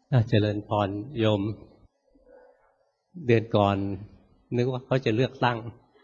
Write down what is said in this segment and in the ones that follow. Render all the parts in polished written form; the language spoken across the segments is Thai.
เจริญพรโยมเดือนก่อนนึกว่าเขาจะเลือกตั้ง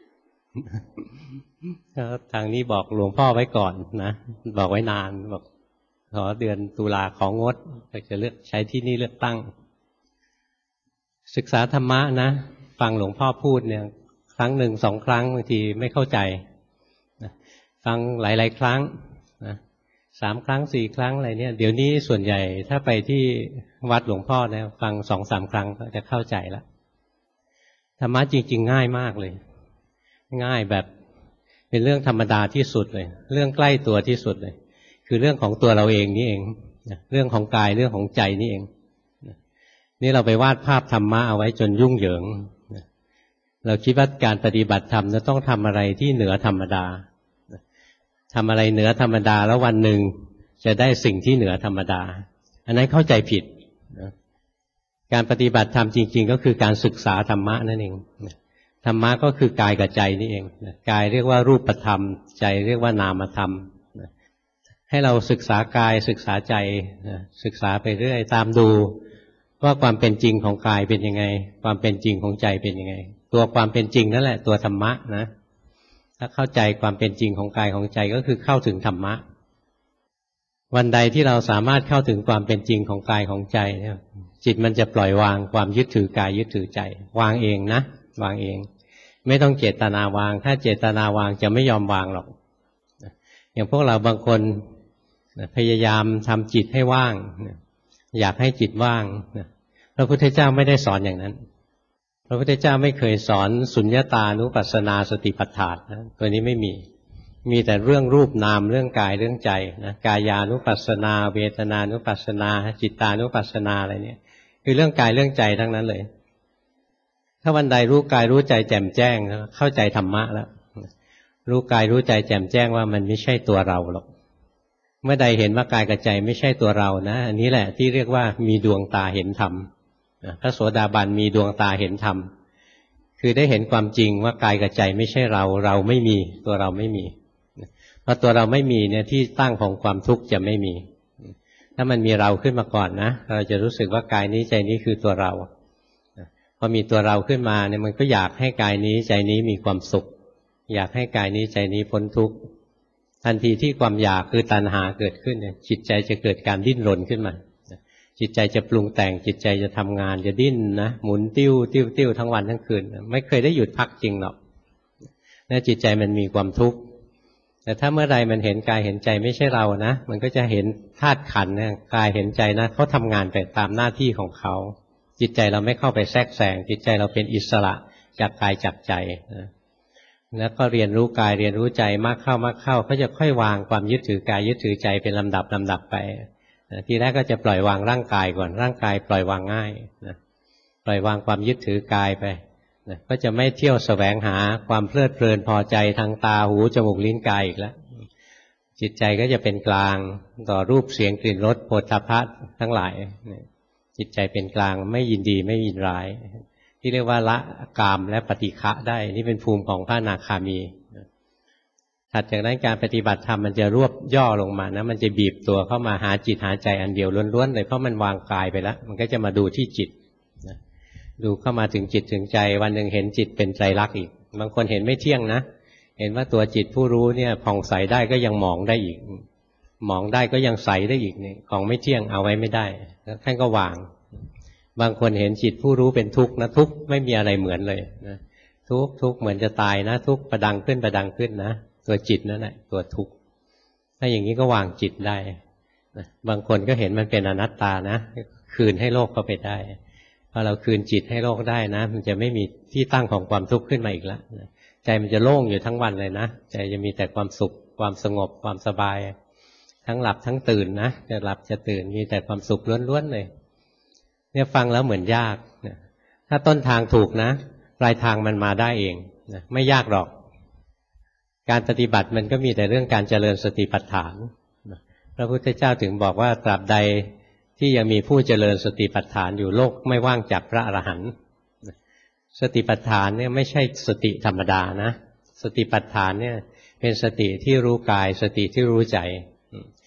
ทางนี้บอกหลวงพ่อไว้ก่อนนะบอกไว้นานบอกขอเดือนตุลาของงดจะเลือกใช้ที่นี่เลือกตั้งศึกษาธรรมะนะฟังหลวงพ่อพูดเนี่ยครั้งหนึ่งสองครั้งบางทีไม่เข้าใจฟังหลายๆครั้งนะ3 ครั้ง4 ครั้งอะไรเนี่ยเดี๋ยวนี้ส่วนใหญ่ถ้าไปที่วัดหลวงพ่อเนี่ยฟัง2-3 ครั้งก็จะเข้าใจแล้วธรรมะจริงๆง่ายมากเลยง่ายแบบเป็นเรื่องธรรมดาที่สุดเลยเรื่องใกล้ตัวที่สุดเลยคือเรื่องของตัวเราเองนี่เองเรื่องของกายเรื่องของใจนี่เองนี่เราไปวาดภาพธรรมะเอาไว้จนยุ่งเหยิงเราคิดว่าการปฏิบัติธรรมจะต้องทำอะไรที่เหนือธรรมดาทำอะไรเหนือธรรมดาแล้ววันหนึ่งจะได้สิ่งที่เหนือธรรมดาอันนั้นเข้าใจผิดการปฏิบัติธรรมจริงๆก็คือการศึกษาธรรมะนั่นเองธรรมะก็คือกายกับใจนี่เองกายเรียกว่ารูปธรรมใจเรียกว่านามธรรมให้เราศึกษากายศึกษาใจศึกษาไปเรื่อยตามดูว่าความเป็นจริงของกายเป็นยังไงความเป็นจริงของใจเป็นยังไงตัวความเป็นจริงนั่นแหละตัวธรรมะนะถ้าเข้าใจความเป็นจริงของกายของใจก็คือเข้าถึงธรรมะวันใดที่เราสามารถเข้าถึงความเป็นจริงของกายของใจเนี่ยจิตมันจะปล่อยวางความยึดถือกายยึดถือใจวางเองนะวางเองไม่ต้องเจตนาวางถ้าเจตนาวางจะไม่ยอมวางหรอกอย่างพวกเราบางคนพยายามทำจิตให้ว่างอยากให้จิตว่างพระพุทธเจ้าไม่ได้สอนอย่างนั้นพระพุทธเจ้าไม่เคยสอนสุญญตานุปัสสนาสติปัฏฐานตัวนี้ไม่มีแต่เรื่องรูปนามเรื่องกายเรื่องใจนะกายานุปัสสนาเวทนานุปัสสนาจิตตานุปัสสนาอะไรเนี่ยคือเรื่องกายเรื่องใจทั้งนั้นเลยถ้าวันใดรู้กายรู้ใจแจ่มแจ้งเข้าใจธรรมะแล้วรู้กายรู้ใจแจ่มแจ้งว่ามันไม่ใช่ตัวเราหรอกเมื่อใดเห็นว่ากายกับใจไม่ใช่ตัวเรานะอันนี้แหละที่เรียกว่ามีดวงตาเห็นธรรมพระโสดาบันมีดวงตาเห็นธรรมคือได้เห็นความจริงว่ากายกับใจไม่ใช่เราเราไม่มีตัวเราไม่มีพอตัวเราไม่มีเนี่ยที่ตั้งของความทุกข์จะไม่มีถ้ามันมีเราขึ้นมาก่อนนะเราจะรู้สึกว่ากายนี้ใจนี้คือตัวเราพอมีตัวเราขึ้นมาเนี่ยมันก็อยากให้กายนี้ใจนี้มีความสุขอยากให้กายนี้ใจนี้พ้นทุกข์ทันทีที่ความอยากคือตัณหาเกิดขึ้นเนี่ยจิตใจจะเกิดการดิ้นรนขึ้นมาจิตใจจะปรุงแต่งจิตใจจะทำงานจะดิ้นนะหมุนติ้วติ้วติ้วทั้งวันทั้งคืนไม่เคยได้หยุดพักจริงหรอกแล้วจิตใจมันมีความทุกข์แต่ถ้าเมื่อใดมันเห็นกายเห็นใจไม่ใช่เรานะมันก็จะเห็นธาตุขันธ์เนี่ยกายเห็นใจนะเขาทำงานไปตามหน้าที่ของเขาจิตใจเราไม่เข้าไปแทรกแซงจิตใจเราเป็นอิสระจากกายจากใจนะแล้วก็เรียนรู้กายเรียนรู้ใจมากเข้ามากเข้าก็จะค่อยวางความยึดถือกายยึดถือใจเป็นลำดับไปทีแรกก็จะปล่อยวางร่างกายก่อนร่างกายปล่อยวางง่ายนะปล่อยวางความยึดถือกายไปนะก็จะไม่เที่ยวแสวงหาความเพลิดเพลินพอใจทางตาหูจมูกลิ้นกายอีกแล้วจิตใจก็จะเป็นกลางต่อรูปเสียงกลิ่นรสโผฏฐัพพะทั้งหลายจิตใจเป็นกลางไม่ยินดีไม่ยินร้ายที่เรียกว่าละกามและปฏิฆะได้นี่เป็นภูมิของพระอนาคามีถัดจากนั้นการปฏิบัติธรรมมันจะรวบย่อลงมานะมันจะบีบตัวเข้ามาหาจิตหาใจอันเดียวล้วนๆเลยเพราะมันวางกายไปแล้วมันก็จะมาดูที่จิตดูเข้ามาถึงจิตถึงใจวันหนึ่งเห็นจิตเป็นไตรลักษณ์อีกบางคนเห็นไม่เที่ยงนะเห็นว่าตัวจิตผู้รู้เนี่ยผ่องใสได้ก็ยังหมองได้อีกหมองได้ก็ยังใสได้อีกนี่ของไม่เที่ยงเอาไว้ไม่ได้แล้วท่านก็วางบางคนเห็นจิตผู้รู้เป็นทุกข์นะทุกข์ไม่มีอะไรเหมือนเลยนะทุกข์เหมือนจะตายนะทุกข์ประดังขึ้นนะตัวจิตนั่นแหละตัวทุกข์ถ้าอย่างนี้ก็วางจิตได้นะบางคนก็เห็นมันเป็นอนัตตานะคืนให้โลกเข้าไปได้พอเราคืนจิตให้โลกได้นะมันจะไม่มีที่ตั้งของความทุกข์ขึ้นมาอีกแล้วใจมันจะโล่งอยู่ทั้งวันเลยนะใจจะมีแต่ความสุขความสงบความสบายทั้งหลับทั้งตื่นนะจะหลับจะตื่นมีแต่ความสุขล้วนๆเลยเนี่ยฟังแล้วเหมือนยากนะถ้าต้นทางถูกนะปลายทางมันมาได้เองนะไม่ยากหรอกการปฏิบัติมันก็มีแต่เรื่องการเจริญสติปัฏฐานนะพระพุทธเจ้าถึงบอกว่าตราบใดที่ยังมีผู้เจริญสติปัฏฐานอยู่โลกไม่ว่างจากพระอรหันต์สติปัฏฐานเนี่ยไม่ใช่สติธรรมดานะสติปัฏฐานเนี่ยเป็นสติที่รู้กายสติที่รู้ใจ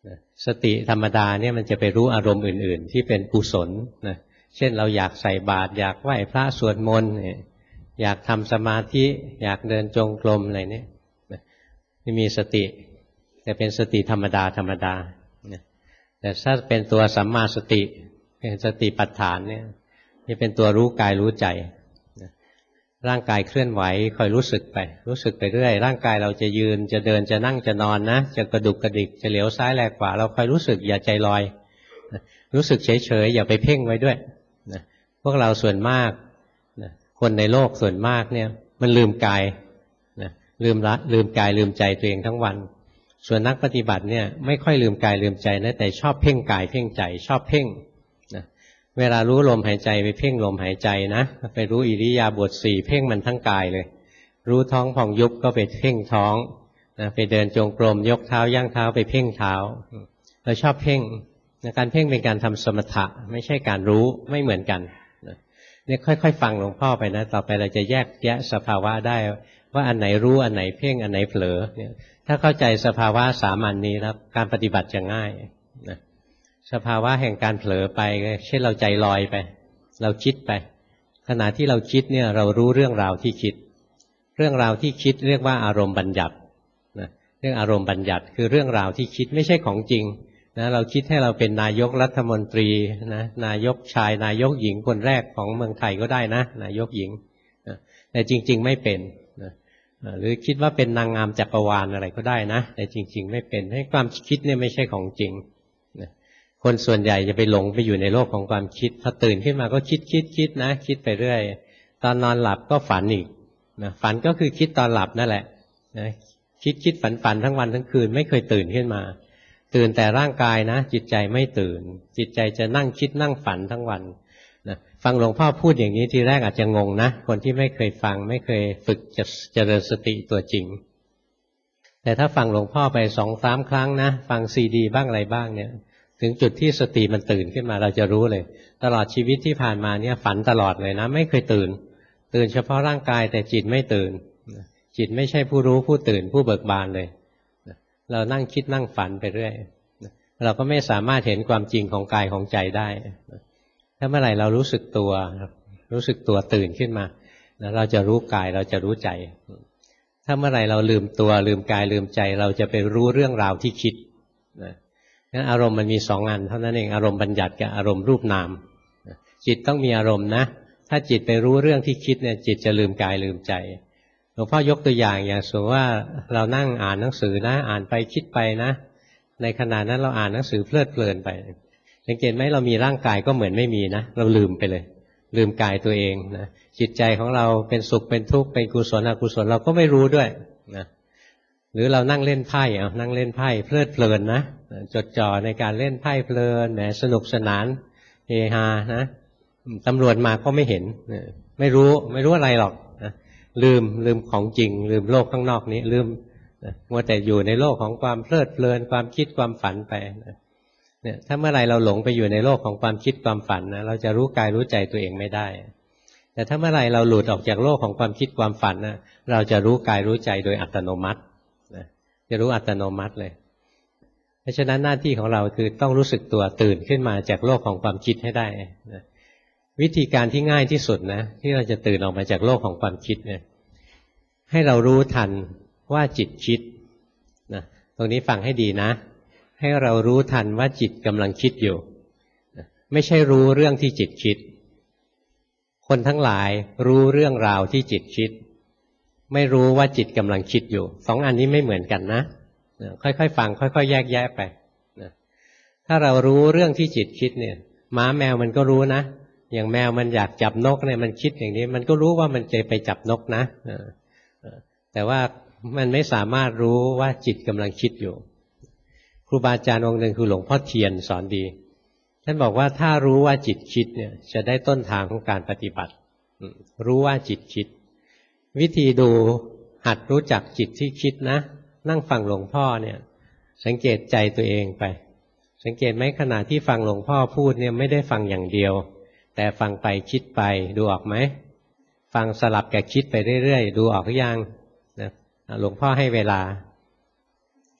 สติธรรมดาเนี่ยมันจะไปรู้อารมณ์อื่นๆที่เป็นกุศลนะเช่นเราอยากใส่บาตรอยากไหว้พระสวดมนต์อยากทำสมาธิอยากเดินจงกรมอะไรเนี่ยไม่มีสติแต่เป็นสติธรรมดาธรรมดาแต่ถ้าเป็นตัวสัมมาสติเป็นสติปัฏฐานเนี่ยจะเป็นตัวรู้กายรู้ใจร่างกายเคลื่อนไหวคอยรู้สึกไปเรื่อยร่างกายเราจะยืนจะเดินจะนั่งจะนอนนะจะกระดุกกระดิกจะเหลียวซ้ายแลขวาเราคอยรู้สึกอย่าใจลอยรู้สึกเฉยๆอย่าไปเพ่งไว้ด้วยพวกเราส่วนมากคนในโลกส่วนมากเนี่ยมันลืมกายลืมกายลืมใจตัวเองทั้งวันส่วนนักปฏิบัติเนี่ยไม่ค่อยลืมกายลืมใจนะแต่ชอบเพ่งกายเพ่งใจชอบเพ่งนะเวลารู้ลมหายใจไปเพ่งลมหายใจนะไปรู้อิริยาบถ4เพ่งมันทั้งกายเลยรู้ท้องพองยุบก็ไปเพ่งท้องนะไปเดินจงกรมยกเท้าย่างเท้าไปเพ่งเท้าเราชอบเพ่งการเพ่งเป็นการทำสมถะไม่ใช่การรู้ไม่เหมือนกันเนี่ยค่อยๆฟังหลวงพ่อไปนะต่อไปเราจะแยกแยะสภาวะได้ว่าอันไหนรู้อันไหนเพ่งอันไหนเผลอเนี่ยถ้าเข้าใจสภาวะสามัญนี้แล้วการปฏิบัติจะง่ายนะสภาวะแห่งการเผลอไปเช่นเราใจลอยไปเราคิดไปขณะที่เราคิดเนี่ยเรารู้เรื่องราวที่คิดเรื่องราวที่คิดเรียกว่าอารมณ์บัญญัตินะเรื่องอารมณ์บัญญัติคือเรื่องราวที่คิดไม่ใช่ของจริงนะเราคิดให้เราเป็นนายกรัฐมนตรีนะนายกชายนายกหญิงคนแรกของเมืองไทยก็ได้นะนายกหญิงนะแต่จริงๆไม่เป็นนะหรือคิดว่าเป็นนางงามจักรวาลอะไรก็ได้นะแต่จริงๆไม่เป็นให้ความคิดเนี่ยไม่ใช่ของจริงนะคนส่วนใหญ่จะไปหลงไปอยู่ในโลกของความคิดพอตื่นขึ้นมาก็คิดนะคิดไปเรื่อยตอนนอนหลับก็ฝันอีกนะฝันก็คือคิดตอนหลับนั่นแหละนะคิดฝันทั้งวันทั้งคืนไม่เคยตื่นขึ้นมาตื่นแต่ร่างกายนะจิตใจไม่ตื่นจิตใจจะนั่งคิดนั่งฝันทั้งวันนะฟังหลวงพ่อพูดอย่างนี้ทีแรกอาจจะงงนะคนที่ไม่เคยฟังไม่เคยฝึกจะเจริญสติตัวจริงแต่ถ้าฟังหลวงพ่อไป2-3 ครั้งนะฟังซีดีบ้างอะไรบ้างเนี่ยถึงจุดที่สติมันตื่นขึ้นมาเราจะรู้เลยตลอดชีวิตที่ผ่านมาเนี่ยฝันตลอดเลยนะไม่เคยตื่นเฉพาะร่างกายแต่จิตไม่ตื่นจิตไม่ใช่ผู้รู้ผู้ตื่นผู้เบิกบานเลยเรานั่งคิดนั่งฝันไปเรื่อยเราก็ไม่สามารถเห็นความจริงของกายของใจได้ถ้าเมื่อไหร่เรารู้สึกตัวตื่นขึ้นมาเราจะรู้กายเราจะรู้ใจถ้าเมื่อไหร่เราลืมตัวลืมกายลืมใจเราจะไปรู้เรื่องราวที่คิดงั้นอารมณ์มันมี2 อันเท่านั้นเองอารมณ์บัญญัติกับอารมณ์รูปนามจิตต้องมีอารมณ์นะถ้าจิตไปรู้เรื่องที่คิดเนี่ยจิตจะลืมกายลืมใจหลวงพ่อยกตัวอย่างสมมติว่าเรานั่งอ่านหนังสือนะอ่านไปคิดไปนะในขณะนั้นเราอ่านหนังสือเพลิดเพลินไปสังเกตไหมเรามีร่างกายก็เหมือนไม่มีนะเราลืมไปเลยลืมกายตัวเองนะจิตใจของเราเป็นสุขเป็นทุกข์เป็นกุศลอกุศลเราก็ไม่รู้ด้วยนะหรือเรานั่งเล่นไพ่นั่งเล่นไพ่เพลิดเพลินนะจดจ่อในการเล่นไพ่เพลินแหมสนุกสนานเฮฮานะตำรวจมาก็ไม่เห็นไม่รู้อะไรหรอกนะลืมของจริงลืมโลกข้างนอกนี้ลืมมัวแต่อยู่ในโลกของความเพลิดเพลินความคิดความฝันไปเนี่ยถ้าเมื่อไรเราหลงไปอยู่ในโลกของความคิดความฝันนะเราจะรู้กายรู้ใจตัวเองไม่ได้แต่ถ้าเมื่อไรเราหลุดออกจากโลกของความคิดความฝันนะเราจะรู้กายรู้ใจโดยอัตโนมัติจะรู้อัตโนมัติเลยเพราะฉะนั้นหน้าที่ของเราคือต้องรู้สึกตัวตื่นขึ้นมาจากโลกของความคิดให้ได้นะวิธีการที่ง่ายที่สุดนะที่เราจะตื่นออกมาจากโลกของความคิดเนี่ยให้เรารู้ทันว่าจิตคิดนะตรงนี้ฟังให้ดีนะให้เรารู้ทันว่าจิตกำลังคิดอยู่ไม่ใช่รู้เรื่องที่จิตคิดคนทั้งหลายรู้เรื่องราวที่จิตคิดไม่รู้ว่าจิตกำลังคิดอยู่2 อันนี้ไม่เหมือนกันนะค่อยๆฟังค่อยๆแยกแยะไปนะถ้าเรารู้เรื่องที่จิตคิดเนี่ยหมาแมวมันก็รู้นะอย่างแมวมันอยากจับนกเนี่ยมันคิดอย่างนี้มันก็รู้ว่ามันจะไปจับนกนะแต่ว่ามันไม่สามารถรู้ว่าจิตกำลังคิดอยู่ครูบาอาจารย์องค์หนึ่งคือหลวงพ่อเทียนสอนดีท่านบอกว่าถ้ารู้ว่าจิตคิดเนี่ยจะได้ต้นทางของการปฏิบัติรู้ว่าจิตคิดวิธีดูหัดรู้จักจิตที่คิดนะนั่งฟังหลวงพ่อเนี่ยสังเกตใจตัวเองไปสังเกตไหมขณะที่ฟังหลวงพ่อพูดเนี่ยไม่ได้ฟังอย่างเดียวแต่ฟังไปคิดไปดูออกไหมฟังสลับกับคิดไปเรื่อยๆดูออกหรือยังนะหลวงพ่อให้เวลา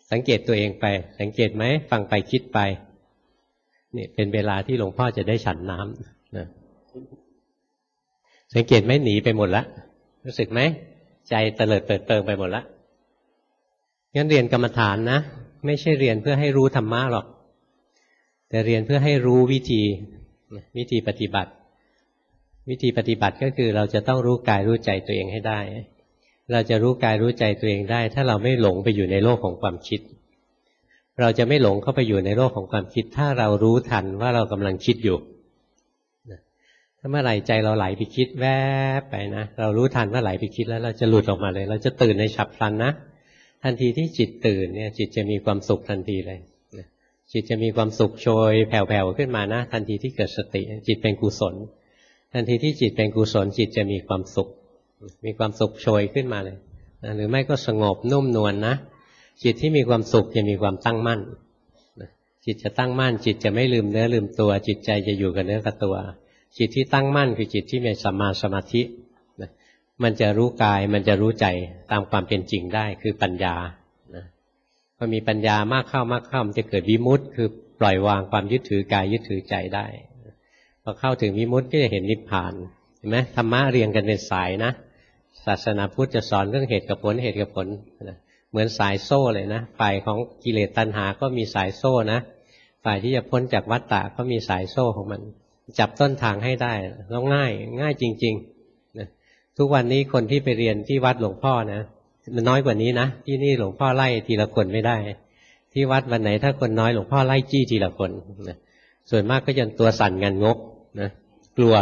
สังเกตตัวเองไปสังเกตไหมฟังไปคิดไปนี่เป็นเวลาที่หลวงพ่อจะได้ฉันน้ำนะสังเกตไหมหนีไปหมดละรู้สึกไหมใจเตลิดเปิดเปิงไปหมดละงั้นเรียนกรรมฐานนะไม่ใช่เรียนเพื่อให้รู้ธรรมะหรอกแต่เรียนเพื่อให้รู้วิธีปฏิบัติวิธีปฏิบัติก็คือเราจะต้องรู้กายรู้ใจตัวเองให้ได้เราจะรู้กายรู้ใจตัวเองได้ถ้าเราไม่หลงไปอยู่ในโลกของความคิดเราจะไม่หลงเข้าไปอยู่ในโลกของความคิดถ้าเรารู้ทันว่าเรากำลังคิดอยู่ถ้าเมื่อไหร่ใจเราไหลไปคิดแวบไปนะเรารู้ทันว่าไหลไปคิดแล้วเราจะหลุดออกมาเลยเราจะตื่นในฉับพลันนะทันทีที่จิตตื่นเนี่ยจิตจะมีความสุขทันทีเลยจิตจะมีความสุขโชยแผ่วๆขึ้นมานะทันทีที่เกิดสติจิตเป็นกุศลทันทีที่จิตเป็นกุศลจิตจะมีความสุขโชยขึ้นมาเลยนะหรือไม่ก็สงบนุ่มนวล นะจิตที่มีความสุขจะมีความตั้งมั่นจิตจะตั้งมั่นจิตจะไม่ลืมเนื้อลืมตัวจิตใจจะอยู่กับเนื้อกับตัวจิตที่ตั้งมั่นคือจิตที่มีสัมมาสมาธิมันจะรู้กายมันจะรู้ใจตามความเป็นจริงได้คือปัญญาพอมีปัญญามากเข้มันจะเกิดวิมุตติคือปล่อยวางความยึดถือกายยึดถือใจได้พอเข้าถึงวิมุตติก็จะเห็นนิพพานเห็นไหมธรรมะเรียงกันเป็นสายนะศาสนาพุทธจะสอนเรื่องเหตุกับผลเหมือนสายโซ่เลยนะฝ่ายของกิเลสตัณหาก็มีสายโซ่นะฝ่ายที่จะพ้นจากวัฏฏะก็มีสายโซ่ของมันจับต้นทางให้ได้แล้วง่ายจริงๆนะทุกวันนี้คนที่ไปเรียนที่วัดหลวงพ่อนะมันน้อยกว่านี้นะที่นี่หลวงพ่อไล่ทีละคนไม่ได้ที่วัดวันไหนถ้าคนน้อยหลวงพ่อไล่จี้ทีละคนนะส่วนมากก็จะตัวสั่นงันงกนะกลัว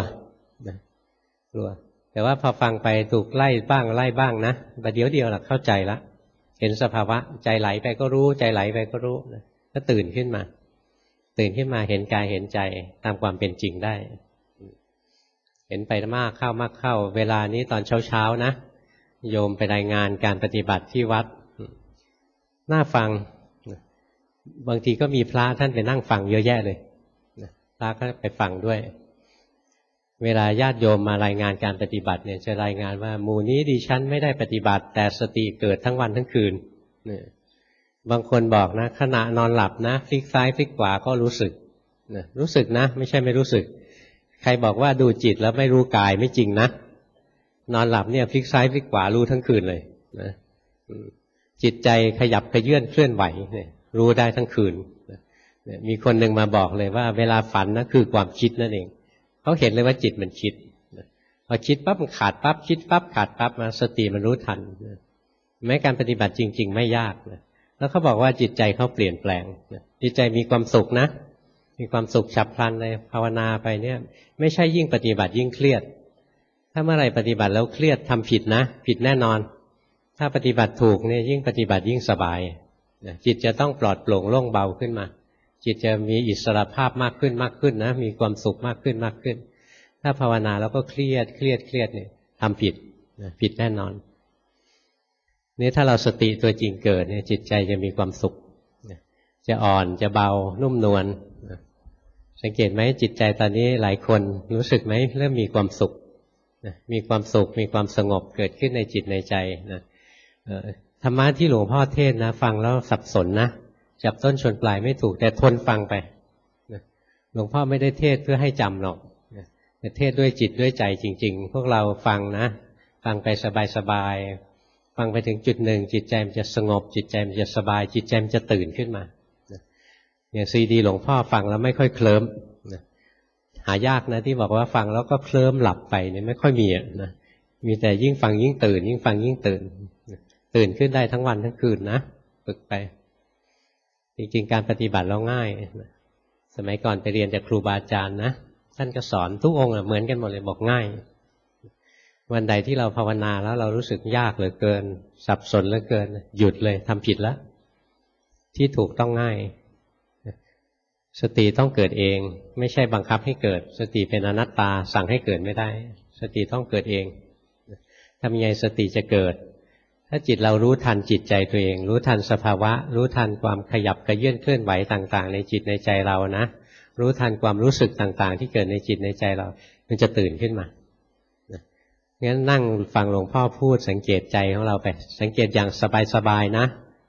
แต่ว่าพอฟังไปถูกไล่บ้างนะประเดี๋ยวเดียวเข้าใจละเห็นสภาวะใจไหลไปก็รู้ใจไหลไปก็รู้นะก็ตื่นขึ้นมาเห็นกายเห็นใจตามความเป็นจริงได้เห็นไปมากเข้าเวลานี้ตอนเช้านะโยมไปรายงานการปฏิบัติที่วัดน่าฟังบางทีก็มีพระท่านไปนั่งฟังเยอะแยะเลยพระก็ไปฟังด้วยเวลาญาติโยมมารายงานการปฏิบัติเนี่ยจะรายงานว่าหมู่นี้ดิฉันไม่ได้ปฏิบัติแต่สติเกิดทั้งวันทั้งคืนบางคนบอกนะขณะนอนหลับนะพลิกซ้ายพลิกขวาก็รู้สึกนะไม่ใช่ไม่รู้สึกใครบอกว่าดูจิตแล้วไม่รู้กายไม่จริงนะนอนหลับเนี่ยพลิกซ้ายพลิกขวารู้ทั้งคืนเลยนะจิตใจขยับขยื่นเคลื่อนไหวเนี่ยรู้ได้ทั้งคืนมีคนหนึ่งมาบอกเลยว่าเวลาฝันนะคือความคิดนั่นเองเขาเห็นเลยว่าจิตมันคิดพอคิดปั๊บมันขาดปั๊บคิดปั๊บขาดปั๊บมาสติมันรู้ทันแม้การปฏิบัติจริงๆไม่ยากนะแล้วเขาบอกว่าจิตใจเขาเปลี่ยนแปลงจิตใจมีความสุขนะมีความสุขฉับพลันเลยภาวนาไปเนี่ยไม่ใช่ยิ่งปฏิบัติยิ่งเครียดถ้าเมื่อไหร่ปฏิบัติแล้วเครียดทำผิดนะผิดแน่นอนถ้าปฏิบัติถูกเนี่ยยิ่งปฏิบัติยิ่งสบายจิตจะต้องปลอดโปร่งโล่งเบาขึ้นมาจิตจะมีอิสรภาพมากขึ้นนะมีความสุขมากขึ้นถ้าภาวนาแล้วก็เครียดเนี่ยทำผิดผิดแน่นอนนี่ถ้าเราสติตัวจริงเกิดเนี่ยจิตใจจะมีความสุขจะอ่อนจะเบานุ่มนวลสังเกตไหมจิตใจตอนนี้หลายคนรู้สึกไหมเริ่มมีความสุขมีความสุขมีความสงบเกิดขึ้นในจิตในใจนะธรรมะที่หลวงพ่อเทศนะฟังแล้วสับสนนะจับต้นชนปลายไม่ถูกแต่ทนฟังไปหลวงพ่อไม่ได้เทศเพื่อให้จำหรอกแต่เทศด้วยจิตด้วยใจจริงๆพวกเราฟังนะฟังไปสบายๆฟังไปถึงจุดหนึ่งจิตใจมันจะสงบจิตใจมันจะสบายจิตใจมันจะตื่นขึ้นมาอย่างซีดีหลวงพ่อฟังแล้วไม่ค่อยเคลิ้มหายากนะที่บอกว่าฟังแล้วก็เคลิ้มหลับไปเนี่ยไม่ค่อยมีนะมีแต่ยิ่งฟังยิ่งตื่นยิ่งฟังยิ่งตื่นขึ้นได้ทั้งวันทั้งคืนนะฝึกไปจริงๆการปฏิบัติแล้วง่ายสมัยก่อนไปเรียนจากครูบาอาจารย์นะท่านก็สอนทุกองค์เหมือนกันหมดเลยบอกง่ายวันใดที่เราภาวนาแล้วเรารู้สึกยากเหลือเกินสับสนเหลือเกินหยุดเลยทำผิดแล้วที่ถูกต้องง่ายสติต้องเกิดเองไม่ใช่บังคับให้เกิดสติเป็นอนัตตาสั่งให้เกิดไม่ได้สติต้องเกิดเองทำยังไงสติจะเกิดถ้าจิตเรารู้ทันจิตใจตัวเองรู้ทันสภาวะรู้ทันความขยับกระเยื่อนเคลื่อนไหวต่างๆในจิตในใจเรานะรู้ทันความรู้สึกต่างๆที่เกิดในจิตในใจเรามันจะตื่นขึ้นมางั้นนั่งฟังหลวงพ่อพูดสังเกตใจของเราไปสังเกตอย่างสบายๆนะ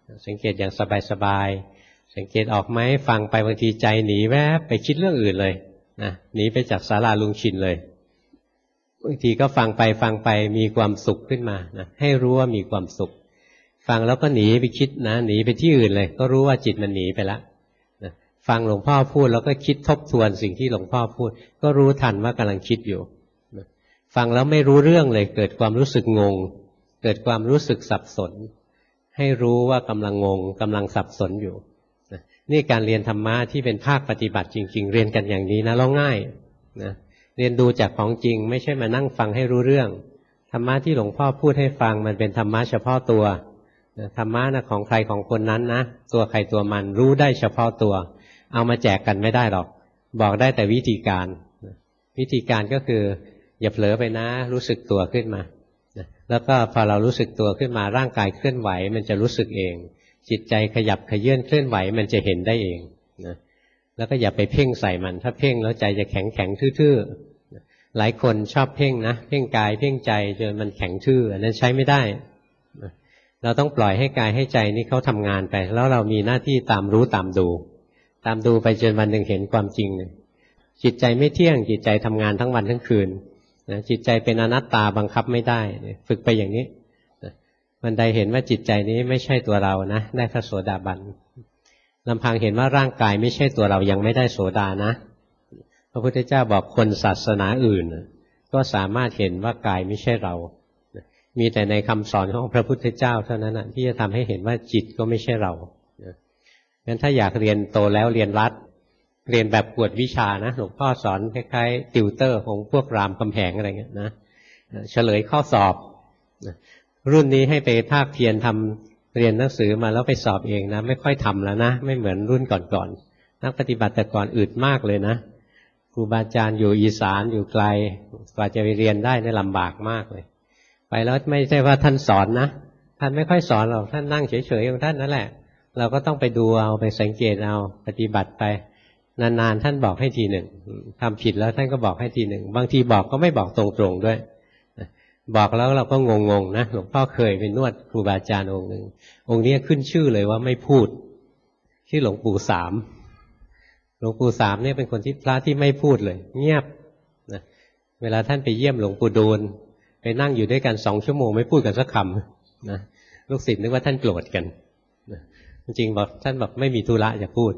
สังเกตอย่างสบายๆสังเกตออกไหมฟังไปบางทีใจหนีแวบไปคิดเรื่องอื่นเลยนะหนีไปจากศาลาลุงชินเลยบางทีก็ฟังไปมีความสุขขึ้นมานะให้รู้ว่ามีความสุขฟังแล้วก็หนีไปคิดนะหนีไปที่อื่นเลยก็รู้ว่าจิตมันหนีไปแล้วนะฟังหลวงพ่อพูดแล้วก็คิดทบทวนสิ่งที่หลวงพ่อพูดก็รู้ทันว่ากำลังคิดอยู่นะฟังแล้วไม่รู้เรื่องเลยเกิดความรู้สึกงงเกิดความรู้สึกสับสนให้รู้ว่ากำลังงงกำลังสับสนอยู่นะนี่การเรียนธรรมะที่เป็นภาคปฏิบัติจริงๆเรียนกันอย่างนี้นะแล้วง่ายนะเรียนดูจากของจริงไม่ใช่มานั่งฟังให้รู้เรื่องธรรมะที่หลวงพ่อพูดให้ฟังมันเป็นธรรมะเฉพาะตัวธรรมะนะของใครของคนนั้นนะตัวใครตัวมันรู้ได้เฉพาะตัวเอามาแจกกันไม่ได้หรอกบอกได้แต่วิธีการวิธีการก็คืออย่าเผลอไปนะรู้สึกตัวขึ้นมาแล้วก็พอเรารู้สึกตัวขึ้นมาร่างกายเคลื่อนไหวมันจะรู้สึกเองจิตใจขยับเขยื่อนเคลื่อนไหวมันจะเห็นได้เองนะแล้วก็อย่าไปเพ่งใส่มันถ้าเพ่งแล้วใจจะแข็งแข็งทื่อๆหลายคนชอบเพ่งนะเพ่งกายเพ่งใจจนมันแข็งทื่ออันนั้นใช้ไม่ได้เราต้องปล่อยให้กายให้ใจนี่เขาทำงานไปแล้วเรามีหน้าที่ตามรู้ตามดูไปจนวันหนึ่งเห็นความจริงจิตใจไม่เที่ยงจิตใจทำงานทั้งวันทั้งคืนนะจิตใจเป็นอนัตตาบังคับไม่ได้ฝึกไปอย่างนี้วันใดเห็นว่าจิตใจนี้ไม่ใช่ตัวเรานะได้พระโสดาบันลำพังเห็นว่าร่างกายไม่ใช่ตัวเรายังไม่ได้โสดานะพระพุทธเจ้าบอกคนศาสนาอื่นก็สามารถเห็นว่ากายไม่ใช่เรามีแต่ในคำสอนของพระพุทธเจ้าเท่านั้นที่จะทำให้เห็นว่าจิตก็ไม่ใช่เรางั้นถ้าอยากเรียนโตแล้วเรียนรัดเรียนแบบกวดวิชานะหลวงพ่อสอนคล้ายๆติวเตอร์ของพวกรามคำแหงอะไรเงี้ยนะเฉลยข้อสอบรุ่นนี้ให้ไปภาคเพียรทำเรียนหนังสือมาแล้วไปสอบเองนะไม่ค่อยทำแล้วนะไม่เหมือนรุ่นก่อนๆนักปฏิบัติแต่ก่อนอึดมากเลยนะครูบาอาจารย์อยู่อีสานอยู่ไกลกว่าจะไปเรียนได้เนี่ยลำบากมากเลยไปแล้วไม่ใช่ว่าท่านสอนนะท่านไม่ค่อยสอนหรอกท่านนั่งเฉยๆของท่านนั่นแหละเราก็ต้องไปดูเอาไปสังเกตเอาปฏิบัติไปนานๆท่านบอกให้ทีหนึ่งทำผิดแล้วท่านก็บอกให้ทีหนึ่งบางทีบอกก็ไม่บอกตรงๆด้วยบอกแล้วเราก็งงๆนะหลวงพ่อเคยไปนวดครูบาอาจารย์องค์หนึ่งองค์นี้ขึ้นชื่อเลยว่าไม่พูดชื่อหลวงปู่สามหลวงปู่สามเนี่ยเป็นคนที่พระที่ไม่พูดเลยเงียบนะเวลาท่านไปเยี่ยมหลวงปู่ดูลไปนั่งอยู่ด้วยกัน2 ชั่วโมงไม่พูดกันสักคำนะลูกศิษย์นึกว่าท่านโกรธกันนะจริงๆบอกท่านบอกไม่มีธุระจะพูด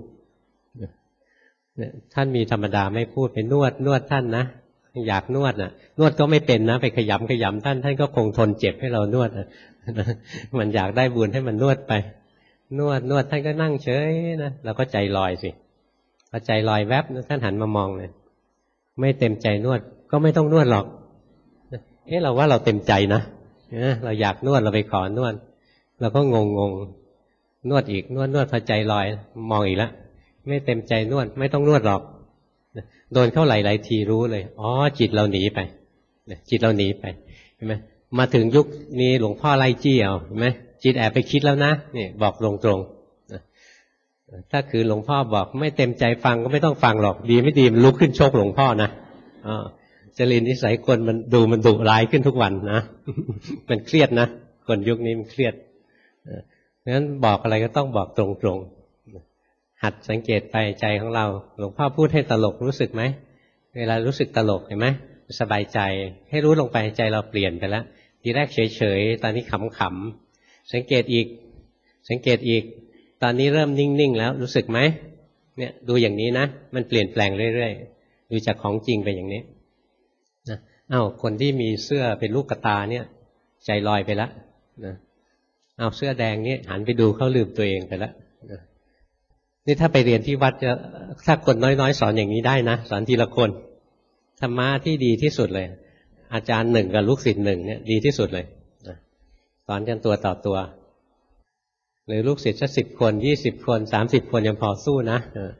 ท่านมีธรรมดาไม่พูดไปนวดท่านนะอยากนวดน่ะนวดก็ไม่เป็นนะไปขยำท่านก็คงทนเจ็บให้เรานวดมันอยากได้บุญให้มันนวดไปนวดท่านก็นั่งเฉยนะเราก็ใจลอยสิพอใจลอยแวบท่านหันมามองเลยไม่เต็มใจนวดก็ไม่ต้องนวดหรอกเราว่าเราเต็มใจนะเราอยากนวดเราไปขอนวดเราก็งงนวดอีกนวดพอใจลอยมองอีกแล้วไม่เต็มใจนวดไม่ต้องนวดหรอกโดนเข้าหลายทีรู้เลยอ๋อจิตเราหนีไปจิตเราหนีไปเห็นไหมมาถึงยุคนี้หลวงพ่อไล่จี้เอาเห็นไหมจิตแอบไปคิดแล้วนะนี่บอกตรงๆถ้าคือหลวงพ่อบอกไม่เต็มใจฟังก็ไม่ต้องฟังหรอกดีไม่ดีมันลุกขึ้นชกหลวงพ่อนะจริตนิสัยคนมันดุร้ายขึ้นทุกวันนะมันเครียดนะคนยุคนี้มันเครียดงั้นบอกอะไรก็ต้องบอกตรงๆหัดสังเกตไปใจของเราหลวงพ่อพูดให้ตลกรู้สึกไหมเวลารู้สึกตลกเห็นไหมสบายใจให้รู้ลงไปใจเราเปลี่ยนไปแล้วทีแรกเฉยๆตอนนี้ขำๆสังเกตอีกตอนนี้เริ่มนิ่งๆแล้วรู้สึกไหมเนี่ยดูอย่างนี้นะมันเปลี่ยนแปลงเรื่อยๆดูจากของจริงไปอย่างนี้นะคนที่มีเสื้อเป็นลูกกระตาเนี่ยใจลอยไปแล้วนะเสื้อแดงนี่หันไปดูเขาลืมตัวเองไปแล้วนี่ถ้าไปเรียนที่วัดจะถ้าคนน้อยๆสอนอย่างนี้ได้นะสอนทีละคนธรรมะที่ดีที่สุดเลยอาจารย์หนึ่งกับลูกศิษย์หนึ่งเนี่ยดีที่สุดเลยสอนกันตัวต่อตัวหรือลูกศิษย์สัก10 คน20 คน30 คนยังพอสู้นะ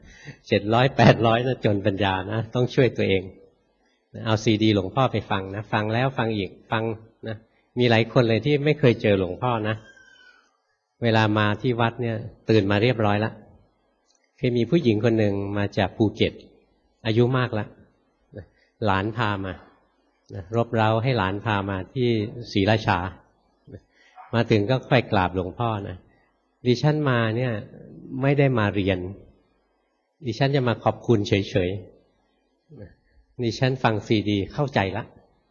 700 800นะจนปัญญานะต้องช่วยตัวเองเอาซีดีหลวงพ่อไปฟังนะฟังแล้วฟังอีกฟังนะมีหลายคนเลยที่ไม่เคยเจอหลวงพ่อนะเวลามาที่วัดเนี่ยตื่นมาเรียบร้อยแล้วเคยมีผู้หญิงคนหนึ่งมาจากภูเก็ตอายุมากแล้วหลานพามารบเร้าให้หลานพามาที่ศรีราชามาถึงก็ไปกราบหลวงพ่อนะดิฉันมาเนี่ยไม่ได้มาเรียนดิฉันจะมาขอบคุณเฉยๆดิฉันฟังซีดีเข้าใจละ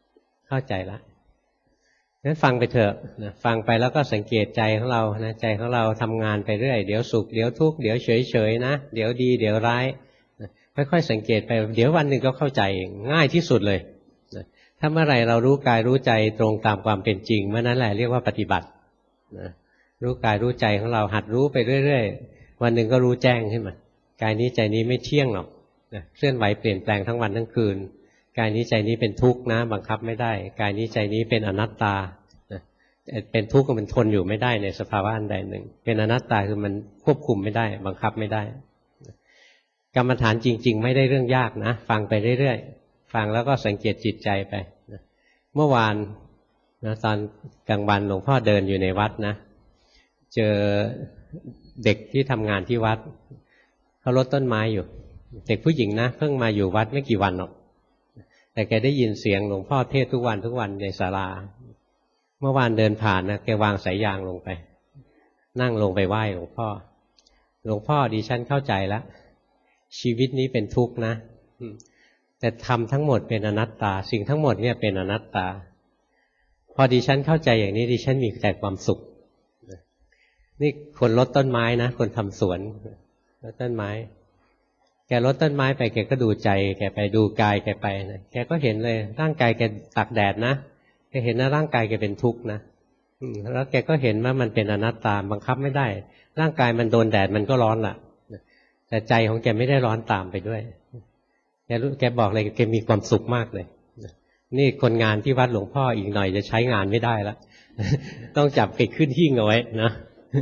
งั้นฟังไปเถอะนะฟังไปแล้วก็สังเกตใจของเรานะใจของเราทำงานไปเรื่อยเดี๋ยวสุขเดี๋ยวทุกข์เดี๋ยวเฉยๆนะเดี๋ยวดีเดี๋ยวร้ายนะค่อยๆสังเกตไปเดี๋ยววันหนึ่งก็เข้าใจเองง่ายที่สุดเลยนะถ้าเมื่อไหร่เรารู้กายรู้ใจตรงตามความเป็นจริงเมื่อนั้นแหละเรียกว่าปฏิบัตินะรู้กายรู้ใจของเราหัดรู้ไปเรื่อยๆวันหนึ่งก็รู้แจ้งขึ้นมากายนี้ใจนี้ไม่เที่ยงหรอกนะเคลื่อนไหวเปลี่ยนแปลงทั้งวันทั้งคืนกายนี้ใจนี้เป็นทุกข์นะบังคับไม่ได้กายนี้ใจนี้เป็นอนัตตาเป็นทุกข์ก็มันทนอยู่ไม่ได้ในสภาวะอันใดหนึ่งเป็นอนัตตาคือมันควบคุมไม่ได้บังคับไม่ได้กรรมฐานจริงๆไม่ได้เรื่องยากนะฟังไปเรื่อยๆฟังแล้วก็สังเกตจิตใจไปเมื่อวานนะตอนกลางวันหลวงพ่อเดินอยู่ในวัดนะเจอเด็กที่ทำงานที่วัดเขารดต้นไม้อยู่เด็กผู้หญิงนะเพิ่งมาอยู่วัดไม่กี่วันหรอกแต่แกได้ยินเสียงหลวงพ่อเทศทุกวันในศาลาเมื่อวานเดินผ่านนะแกวางสายยางลงไปนั่งลงไปไหว้หลวงพ่อดิฉันเข้าใจแล้วชีวิตนี้เป็นทุกข์นะแต่ทำทั้งหมดเป็นอนัตตาสิ่งทั้งหมดเนี่ยเป็นอนัตตาพอดิฉันเข้าใจอย่างนี้ดิฉันมีแต่ความสุขนี่คนรดต้นไม้นะคนทำสวนรดต้นไม้แกรดต้นไม้ไปแกก็ดูใจแกไปดูกายแกไปนะแกก็เห็นเลยร่างกายแกตากแดดนะแกเห็นว่าร่างกายแกเป็นทุกข์นะแล้วแกก็เห็นว่ามันเป็นอนัตตาบังคับไม่ได้ร่างกายมันโดนแดดมันก็ร้อนล่ะแต่ใจของแกไม่ได้ร้อนตามไปด้วยแกบอกเลยแกมีความสุขมากเลยนี่คนงานที่วัดหลวงพ่ออีกหน่อยจะใช้งานไม่ได้แล้วต้องจับไปขึ้นหิ้งเอาไว้นะ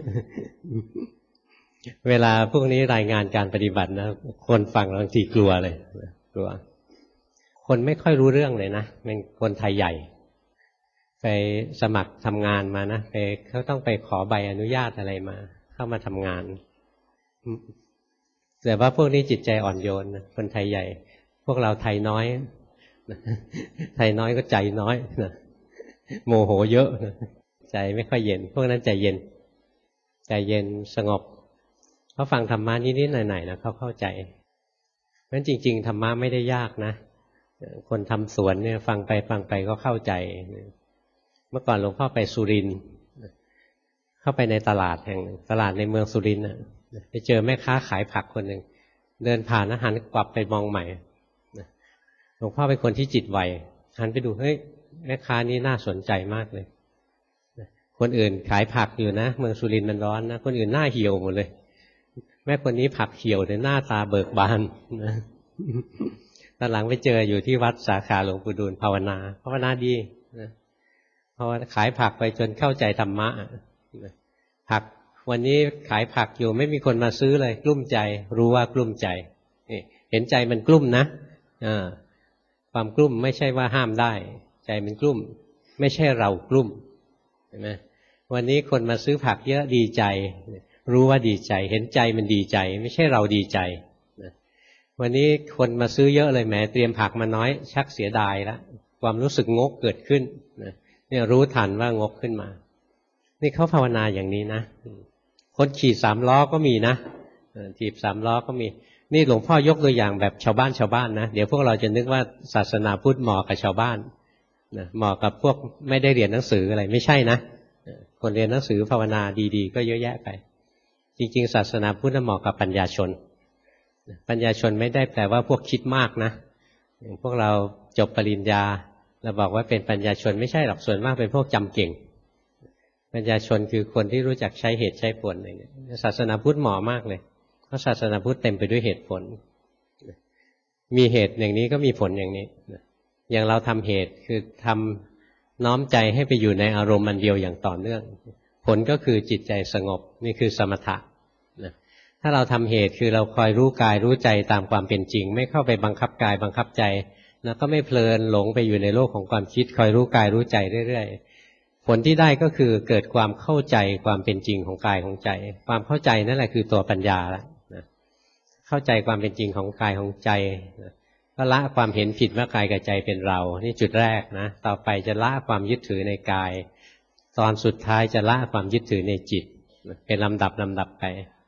เวลาพวกนี้รายงานการปฏิบัตินะคนฟังบางทีกลัวเลยกลัวคนไม่ค่อยรู้เรื่องเลยนะเป็นคนไทยใหญ่ไปสมัครทำงานมานะเขาต้องไปขอใบอนุญาตอะไรมาเข้ามาทำงานแต่ว่าพวกนี้จิตใจอ่อนโยนนะคนไทยใหญ่พวกเราไทยน้อยไทยน้อยก็ใจน้อยนะโมโหเยอะใจไม่ค่อยเย็นพวกนั้นใจเย็นสงบเขาฟังธรรมะนิดๆหน่อยๆนะเขาเข้าใจเพราะฉะนั้นจริงๆธรรมะไม่ได้ยากนะคนทำสวนเนี่ยฟังไปก็เข้าใจเมื่อก่อนหลวงพ่อไปสุรินทร์เข้าไปในตลาดแห่งตลาดในเมืองสุรินทร์ไปเจอแม่ค้าขายผักคนหนึ่งเดินผ่านแล้วหันกลับไปมองใหม่หลวงพ่อเป็นคนที่จิตไวหันไปดูเฮ้ยแม่ค้านี้น่าสนใจมากเลยคนอื่นขายผักอยู่นะเมืองสุรินทร์มันร้อนนะคนอื่นหน้าเหี่ยวหมดเลยแม่คนนี้ผักเหี่ยวแต่หน้าตาเบิกบานนะตอนหลังไปเจออยู่ที่วัดสาขาหลวงปู่ดูลภาวนาดีนะเพราะว่าขายผักไปจนเข้าใจธรรมะผักวันนี้ขายผักอยู่ไม่มีคนมาซื้อเลยกลุ้มใจรู้ว่ากลุ้มใจเห็นใจมันกลุ้มนะความกลุ้มไม่ใช่ว่าห้ามได้ใจมันกลุ้มไม่ใช่เรากลุ้มเห็นไหมวันนี้คนมาซื้อผักเยอะดีใจรู้ว่าดีใจเห็นใจมันดีใจไม่ใช่เราดีใจวันนี้คนมาซื้อเยอะเลยแหมเตรียมผักมาน้อยชักเสียดายแล้วความรู้สึกงกเกิดขึ้นเนี่ยรู้ทันว่างกขึ้นมานี่เขาภาวนาอย่างนี้นะคนขี่สามล้อก็มีนะถีบสามล้อก็มีนี่หลวงพ่อยกตัวอย่างแบบชาวบ้านนะเดี๋ยวพวกเราจะนึกว่าศาสนาพุทธเหมาะกับชาวบ้านเหมาะกับพวกไม่ได้เรียนหนังสืออะไรไม่ใช่นะคนเรียนหนังสือภาวนาดีๆก็เยอะแยะไปจริงๆศาสนาพุทธเหมาะกับปัญญาชนไม่ได้แปลว่าพวกคิดมากนะอย่างพวกเราจบปริญญาเราบอกว่าเป็นปัญญาชนไม่ใช่หรอกส่วนมากเป็นพวกจำเก่งปัญญาชนคือคนที่รู้จักใช้เหตุใช้ผลอะไรเนี่ยศาสนาพุทธเหมาะมากเลยเพราะศาสนาพุทธเต็มไปด้วยเหตุผลมีเหตุอย่างนี้ก็มีผลอย่างนี้อย่างเราทำเหตุคือทำน้อมใจให้ไปอยู่ในอารมณ์อันเดียวอย่างต่อเนื่องผลก็คือจิตใจสงบนี่คือสมถะถ้าเราทำเหตุคือเราคอยรู้กายรู้ใจตามความเป็นจริงไม่เข้าไปบังคับกายบังคับใจแล้วก็ไม่เพลินหลงไปอยู่ในโลกของความคิดคอยรู้กายรู้ใจเรื่อยๆผลที่ได้ก็คือเกิดความเข้าใจความเป็นจริงของกายของใจความเข้าใจนั่นแหละคือตัวปัญญาละเข้าใจความเป็นจริงของกายของใจก็ละความเห็นผิดว่ากายกับใจเป็นเรานี่จุดแรกนะต่อไปจะละความยึดถือในกายตอนสุดท้ายจะละความยึดถือในจิตเป็นลำดับไป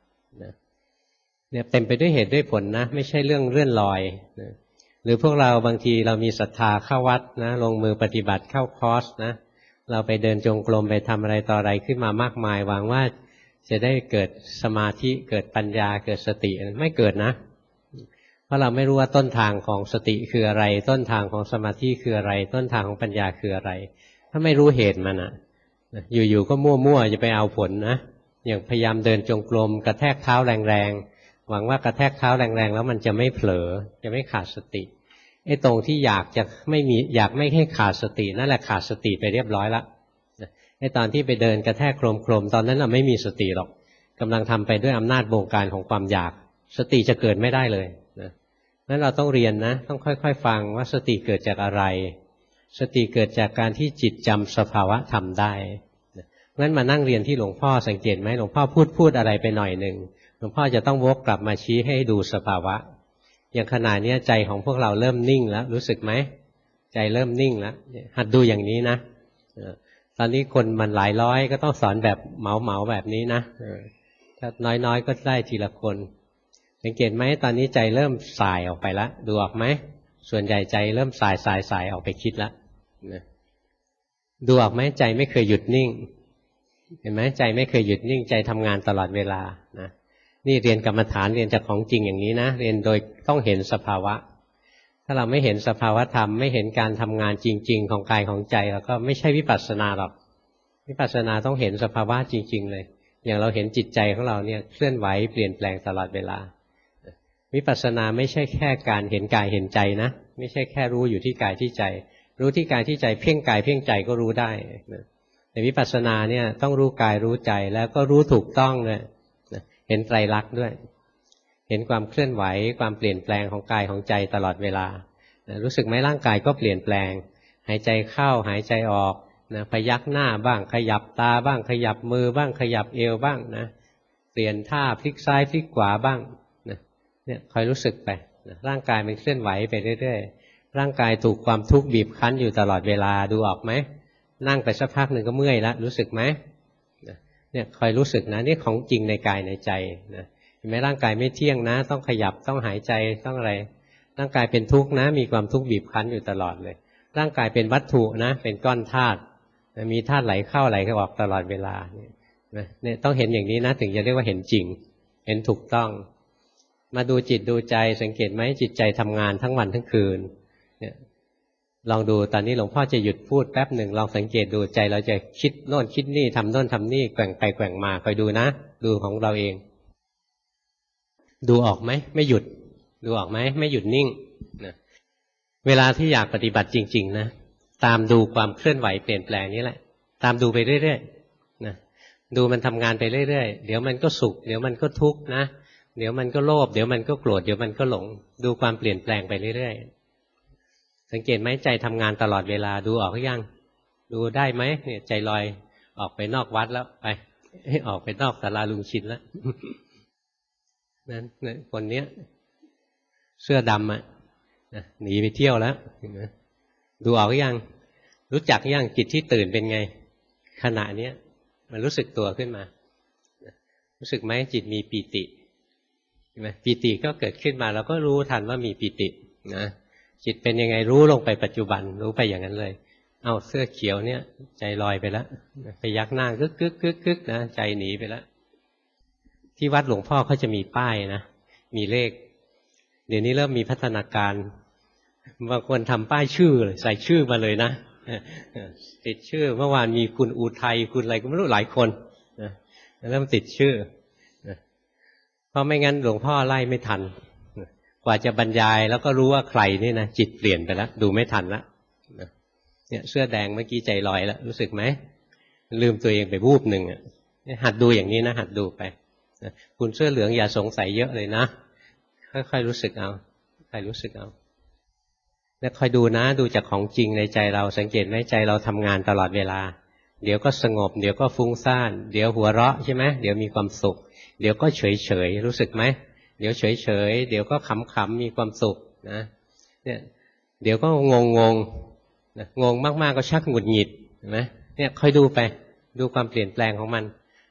เนี่ยเต็มไปด้วยเหตุด้วยผลนะไม่ใช่เรื่องเลื่อนลอยหรือพวกเราบางทีเรามีศรัทธาเข้าวัดนะลงมือปฏิบัติเข้าคอร์สนะเราไปเดินจงกรมไปทำอะไรต่ออะไรขึ้นมามากมายหวังว่าจะได้เกิดสมาธิเกิดปัญญาเกิดสติไม่เกิดนะเพราะเราไม่รู้ว่าต้นทางของสติคืออะไรต้นทางของสมาธิคืออะไรต้นทางของปัญญาคืออะไรถ้าไม่รู้เหตุมันอ่ะอยู่ๆก็มั่วๆจะไปเอาผลนะอย่างพยายามเดินจงกรมกระแทกเท้าแรงๆหวังว่ากระแทกเท้าแรงๆแล้วมันจะไม่เผลอจะไม่ขาดสติไอ้ตรงที่อยากไม่ให้ขาดสตินั่นแหละขาดสติไปเรียบร้อยละไอ้ตอนที่ไปเดินกระแทกโครมตอนนั้นเราไม่มีสติหรอกกำลังทำไปด้วยอำนาจบงการของความอยากสติจะเกิดไม่ได้เลยนั้นเราต้องเรียนนะต้องค่อยๆฟังว่าสติเกิดจากอะไรสติเกิดจากการที่จิตจำสภาวะธรรมได้งั้นมานั่งเรียนที่หลวงพ่อสังเกตไหมหลวงพ่อพูดอะไรไปหน่อยหนึ่งหลวงพ่อจะต้องวกกลับมาชี้ให้ดูสภาวะอย่างขณะนี้ใจของพวกเราเริ่มนิ่งแล้วรู้สึกไหมใจเริ่มนิ่งแล้วหัดดูอย่างนี้นะตอนนี้คนมันหลายร้อยก็ต้องสอนแบบเหมาแบบนี้นะถ้าน้อยก็ได้ทีละคนสังเกตไหมตอนนี้ใจเริ่มสายออกไปแล้วดูออกไหมส่วนใหญ่ใจเริ่มสายออกไปคิดแล้วดูออกไหมใจไม่เคยหยุดนิ่งเห็นไหมใจไม่เคยหยุดนิ่งใจทำงานตลอดเวลานะนี่เรียนกรรมฐานเรียนจากของจริงอย่างนี้นะเรียนโดยต้องเห็นสภาวะถ้าเราไม่เห็นสภาวะธรรมไม่เห็นการทำงานจริงๆของกายของใจแล้วก็ไม่ใช่วิปัสสนาหรอกวิปัสสนาต้องเห็นสภาวะจริงๆเลยอย่างเราเห็นจิตใจของเราเนี่ยเคลื่อนไหวเปลี่ยนแปลงตลอดเวลาวิปัสสนาไม่ใช่แค่การเห็นกายเห็นใจนะไม่ใช่แค่รู้อยู่ที่กายที่ใจรู้ที่กายที่ใจเพ่งกายเพ่งใจก็รู้ได้แต่วิปัสสนาเนี่ยต้องรู้กายรู้ใจแล้วก็รู้ถูกต้องเลยเห็นไตรลักษณ์ด้วยเห็นความเคลื่อนไหวความเปลี่ยนแปลงของกายของใจตลอดเวลารู้สึกไหมร่างกายก็เปลี่ยนแปลงหายใจเข้าหายใจออกนะพยักหน้าบ้างขยับตาบ้างขยับมือบ้างขยับเอวบ้างนะเปลี่ยนท่าพลิกซ้ายพลิกขวาบ้างนะเนี่ยคอยรู้สึกไปนะร่างกายมันเคลื่อนไหวไปเรื่อยๆร่างกายถูกความทุกข์บีบคั้นอยู่ตลอดเวลาดูออกไหมนั่งไปสักพักหนึ่งก็เมื่อยแล้วรู้สึกไหมเนี่ยคอยรู้สึกนะนี่ของจริงในกายในใจนะเห็นไหมร่างกายไม่เที่ยงนะต้องขยับต้องหายใจต้องอะไรร่างกายเป็นทุกข์นะมีความทุกข์บีบคั้นอยู่ตลอดเลยร่างกายเป็นวัตถุนะเป็นก้อนธาตุมีธาตุไหลเข้าไหลออกตลอดเวลาเนี่ยต้องเห็นอย่างนี้นะถึงจะเรียกว่าเห็นจริงเห็นถูกต้องมาดูจิตดูใจสังเกตไหมจิตใจทำงานทั้งวันทั้งคืนเนี่ยลองดูตอนนี้หลวงพ่อจะหยุดพูดแป๊บหนึ่งลองสังเกตดูใจเราจะคิดโน่นคิดนี่ทำโน่นทำนี่แกว่งไปแกว่งมาคอยดูนะดูของเราเองดูออกไหมไม่หยุดดูออกไหมไม่หยุดนิ่งนะเวลาที่อยากปฏิบัติจริงๆนะตามดูความเคลื่อนไหวเปลี่ยนแปลงนี้แหละตามดูไปเรื่อยๆนะดูมันทำงานไปเรื่อยๆเดี๋ยวมันก็สุขเดี๋ยวมันก็ทุกข์นะเดี๋ยวมันก็โลภเดี๋ยวมันก็โกรธเดี๋ยวมันก็หลงดูความเปลี่ยนแปลงไปเรื่อยๆสังเกตไหมใจทำงานตลอดเวลาดูออกหรือยังดูได้ไหมเนี่ยใจลอยออกไปนอกวัดแล้วไปออกไปนอกศาลาลุงชินแล้วนั้นคนเนี้ยเสื้อดำอ่ะหนีไปเที่ยวแล้วดูออกหรือยังรู้จักยังจิตที่ตื่นเป็นไงขณะเนี้ยมันรู้สึกตัวขึ้นมารู้สึกไหมจิตมีปีติใช่ไหมปีติก็เกิดขึ้นมาเราก็รู้ทันว่ามีปีตินะจิตเป็นยังไงรู้ลงไปปัจจุบันรู้ไปอย่างนั้นเลยเอาเสื้อเขียวเนี่ยใจลอยไปแล้วไปยักหน้ากึกนะใจหนีไปแล้วที่วัดหลวงพ่อเขาจะมีป้ายนะมีเลขเดี๋ยวนี้เริ่มมีพัฒนาการบางคนทำป้ายชื่อเลยใส่ชื่อมาเลยนะติดชื่อเมื่อวานมีคุณอุทัยคุณอะไรก็ไม่รู้หลายคนนะเริ่มติดชื่อเพราะไม่งั้นหลวงพ่อไล่ไม่ทันกว่าจะบรรยายแล้วก็รู้ว่าใครนี่นะจิตเปลี่ยนไปแล้วดูไม่ทันแล้วเนี่ยเสื้อแดงเมื่อกี้ใจลอยแล้วรู้สึกไหมลืมตัวเองไปวูบหนึ่งหัดดูอย่างนี้นะหัดดูไปคุณเสื้อเหลืองอย่าสงสัยเยอะเลยนะค่อยๆรู้สึกเอาค่อยรู้สึกเอาแล้วคอยดูนะดูจากของจริงในใจเราสังเกตไหมใจเราทำงานตลอดเวลาเดี๋ยวก็สงบเดี๋ยวก็ฟุ้งซ่านเดี๋ยวหัวเราะใช่ไหมเดี๋ยวมีความสุขเดี๋ยวก็เฉยรู้สึกไหมเดี๋ยวเฉยเดี๋ยวก็ขำๆมีความสุขนะเนี่ยเดี๋ยวก็งงมากๆก็ชักหงุดหงิดเห็นไหมเนี่ยคอยดูไปดูความเปลี่ยนแปลงของมัน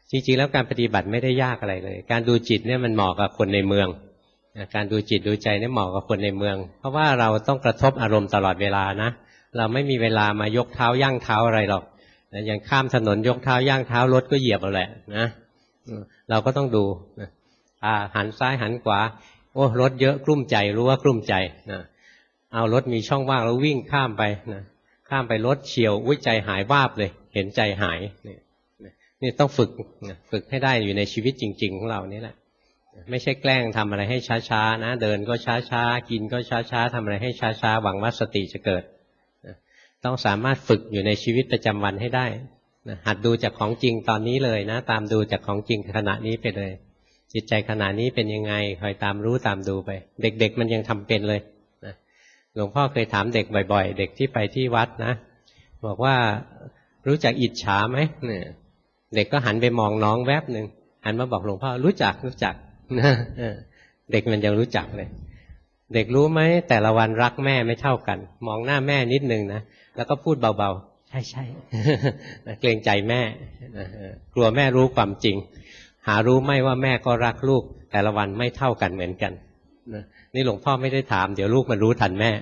จริงๆแล้วการปฏิบัติไม่ได้ยากอะไรเลยการดูจิตเนี่ยมันเหมาะกับคนในเมืองการดูจิตดูใจเนี่ยเหมาะกับคนในเมืองเพราะว่าเราต้องกระทบอารมณ์ตลอดเวลานะเราไม่มีเวลามายกเท้าย่างเท้าอะไรหรอกอย่างข้ามถนนยกเท้าย่างเท้ารถก็เหยียบเอาแหละนะเราก็ต้องดูหันซ้ายหันขวาโอ้รถเยอะกลุ้มใจรู้ว่ากลุ้มใจนะเอารถมีช่องว่างแล้ววิ่งข้ามไปนะข้ามไปรถเฉียวอุ้ยใจหายวาบเลยเห็นใจหายนี่ต้องฝึกให้ได้อยู่ในชีวิตจริงๆของเรานี่แหละไม่ใช่แกล้งทำอะไรให้ช้าๆนะเดินก็ช้าๆกินก็ช้าๆทำอะไรให้ช้าๆหวังว่าสติจะเกิดต้องสามารถฝึกอยู่ในชีวิตประจำวันให้ได้หัดดูจากของจริงตอนนี้เลยนะตามดูจากของจริงขณะนี้ไปเลยจิตใจขณะนี้เป็นยังไงคอยตามรู้ตามดูไปเด็กๆมันยังทำเป็นเลยนะหลวงพ่อเคยถามเด็กบ่อยๆเด็กที่ไปที่วัดนะบอกว่ารู้จักอิจฉาไหมเนี่ยเด็กก็หันไปมองน้องแวบหนึ่งหันมาบอกหลวงพ่อรู้จักนะเด็กมันยังรู้จักเลยเด็กรู้ไหมแต่ละวันรักแม่ไม่เท่ากันมองหน้าแม่นิดนึงนะแล้วก็พูดเบาๆใช่ๆเกรงใจแม่กลัวแม่รู้ความจริงหารู้ไหมว่าแม่ก็รักลูกแต่ละวันไม่เท่ากันเหมือนกันนี่หลวงพ่อไม่ได้ถามเดี๋ยวลูกมันรู้ทันแม่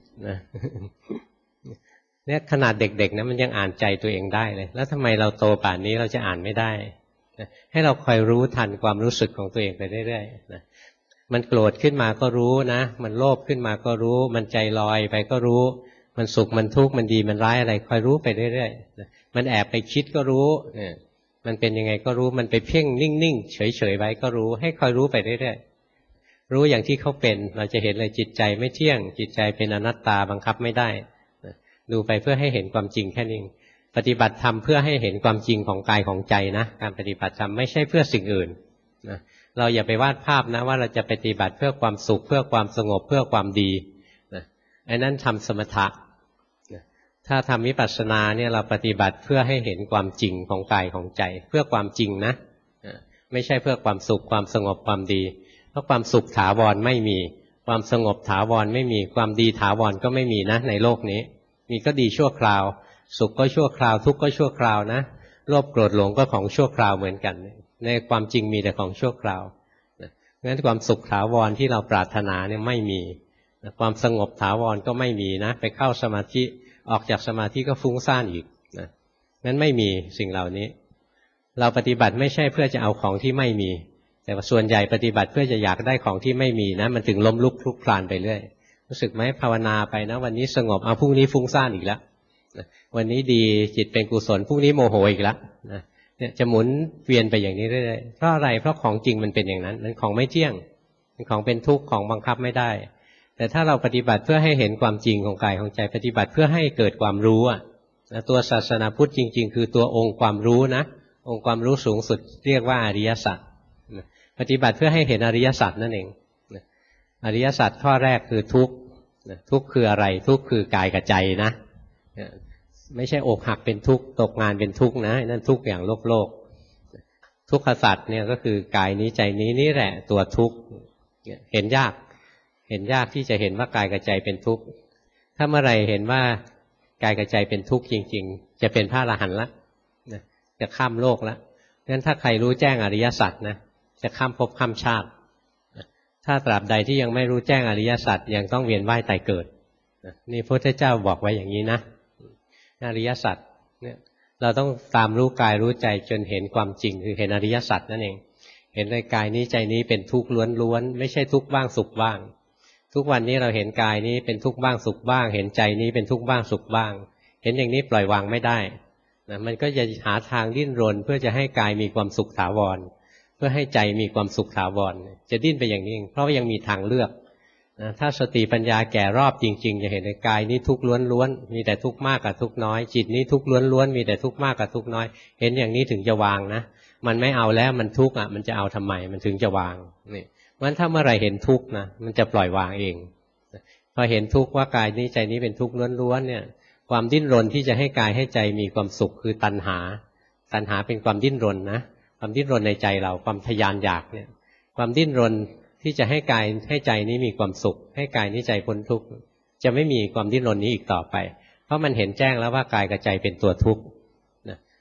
เนี่ยขนาดเด็กๆนะมันยังอ่านใจตัวเองได้เลยแล้วทำไมเราโตป่านนี้เราจะอ่านไม่ได้ให้เราคอยรู้ทันความรู้สึกของตัวเองไปเรื่อยๆนะมันโกรธขึ้นมาก็รู้นะมันโลภขึ้นมาก็รู้มันใจลอยไปก็รู้มันสุขมันทุกข์มันดีมันร้ายอะไรคอยรู้ไปเรื่อยๆมันแอบไปคิดก็รู้มันเป็นยังไงก็รู้มันไปเพ่งนิ่งๆเฉยๆไว้ก็รู้ให้คอยรู้ไปเรื่อยๆรู้อย่างที่เขาเป็นเราจะเห็นเลยจิตใจไม่เที่ยงจิตใจเป็นอนัตตาบังคับไม่ได้ดูไปเพื่อให้เห็นความจริงแค่นี้ปฏิบัติธรรมเพื่อให้เห็นความจริงของกายของใจนะการปฏิบัติธรรมไม่ใช่เพื่อสิ่งอื่นนะเราอย่าไปวาดภาพนะว่าเราจะปฏิบัติเพื่อความสุขเพื่อความสงบเพื่อความดีนะไอ้นั้นทำสมถะนะถ้าทำวิปัสสนาเนี่ยเราปฏิบัติเพื่อให้เห็นความจริงของกายของใจเพื่อความจริงนะไม่ใช่เพื่อความสุขความสงบความดีเพราะความสุขถาวรไม่มีความสงบถาวรไม่มีความดีถาวรก็ไม่มีนะในโลกนี้มีก็ดีชั่วคราวสุขก็ชั่วคราวทุกข์ก็ชั่วคราวนะโลภโกรธหลงก็ของชั่วคราวเหมือนกันในความจริงมีแต่ของชั่วคราวงั้นความสุขถาวรที่เราปรารถนาเนี่ยไม่มีความสงบถาวรก็ไม่มีนะไปเข้าสมาธิออกจากสมาธิก็ฟุ้งซ่านอีกนะงั้นไม่มีสิ่งเหล่านี้เราปฏิบัติไม่ใช่เพื่อจะเอาของที่ไม่มีแต่ว่าส่วนใหญ่ปฏิบัติเพื่อจะอยากได้ของที่ไม่มีนะมันถึงล้มลุกคลุกคลานไปเรื่อยรู้สึกไหมภาวนาไปนะวันนี้สงบเอาพรุ่งนี้ฟุ้งซ่านอีกแล้ววันนี้ดีจิตเป็นกุศลพรุ่งนี้โมโหอีกแล้วเนี่ยจะหมุนเวียนไปอย่างนี้เรื่อยๆเพราะอะไรเพราะของจริงมันเป็นอย่างนั้นมันของไม่เที่ยงเป็นของเป็นทุกข์ของบังคับไม่ได้แต่ถ้าเราปฏิบัติเพื่อให้เห็นความจริงของกายของใจปฏิบัติเพื่อให้เกิดความรู้ตัวศาสนาพุทธจริงๆคือตัวองค์ความรู้นะองค์ความรู้สูงสุดเรียกว่าอริยสัจปฏิบัติเพื่อให้เห็นอริยสัจนั่นเองอริยสัจข้อแรกคือทุกข์ทุกข์คืออะไรทุกข์คือกายกับใจนะไม่ใช่อกหักเป็นทุกข์ตกงานเป็นทุกข์นะนั่นทุกข์อย่างโลกทุกขสัจเนี่ยก็คือกายนี้ใจนี้นี่แหละตัวทุกข์เห็นยากที่จะเห็นว่ากายกับใจเป็นทุกข์ถ้าเมื่อไหร่เห็นว่ากายกับใจเป็นทุกข์จริงๆจะเป็นพระอรหันต์ละจะข้ามโลกแล้วงั้นถ้าใครรู้แจ้งอริยสัจนะจะข้ามภพข้ามชาติถ้าตราบใดที่ยังไม่รู้แจ้งอริยสัจยังต้องเวียนว่ายตายเกิดนี่พระพุทธเจ้าบอกไว้อย่างนี้นะอริยสัจเนี่ยเราต้องตามรู้กายรู้ใจจนเห็นความจริงคือเห็นอริยสัจนั่นเองเห็นในกายนี้ใจนี้เป็นทุกข์ล้วนๆไม่ใช่ทุกข์บ้างสุขบ้างทุกวันนี้เราเห็นกายนี้เป็นทุกข์บ้างสุขบ้างเห็นใจนี้เป็นทุกข์บ้างสุขบ้างเห็นอย่างนี้ปล่อยวางไม่ได้นะมันก็จะหาทางดิ้นรนเพื่อจะให้กายมีความสุขถาวรเพื่อให้ใจมีความสุขถาวรจะดิ้นไปอย่างนี้เองเพราะว่ายังมีทางเลือกนะถ้าสติปัญญาแก่รอบจริงๆจะเห็นในกายนี้ทุกข์ล้วนๆมีแต่ทุกข์มากกับทุกข์น้อยจิตนี้ทุกข์ล้วนๆมีแต่ทุกข์มากกับทุกข์น้อยเห็นอย่างนี้ถึงจะวางนะมันไม่เอาแล้วมันทุกข์มันจะเอาทำไมมันถึงจะวางนี่เพราะฉะนั้นถ้าเมื่อไหร่เห็นทุกข์นะมันจะปล่อยวางเองพอเห็นทุกข์ว่ากายนี้ใจนี้เป็นทุกข์ล้วนๆเนี่ยความดิ้นรนที่จะให้กายให้ใจมีความสุขคือตัณหาเป็นความดิ้นรนนะความดิ้นรนในใจเราความทยานอยากเนี่ยความดิ้นรนที่จะให้กายให้ใจนี้มีความสุขให้กายนี้ใจพ้นทุกข์จะไม่มีความดิ้นรนนี้อีกต่อไปเพราะมันเห็นแจ้งแล้วว่ากายกับใจเป็นตัวทุกข์นะ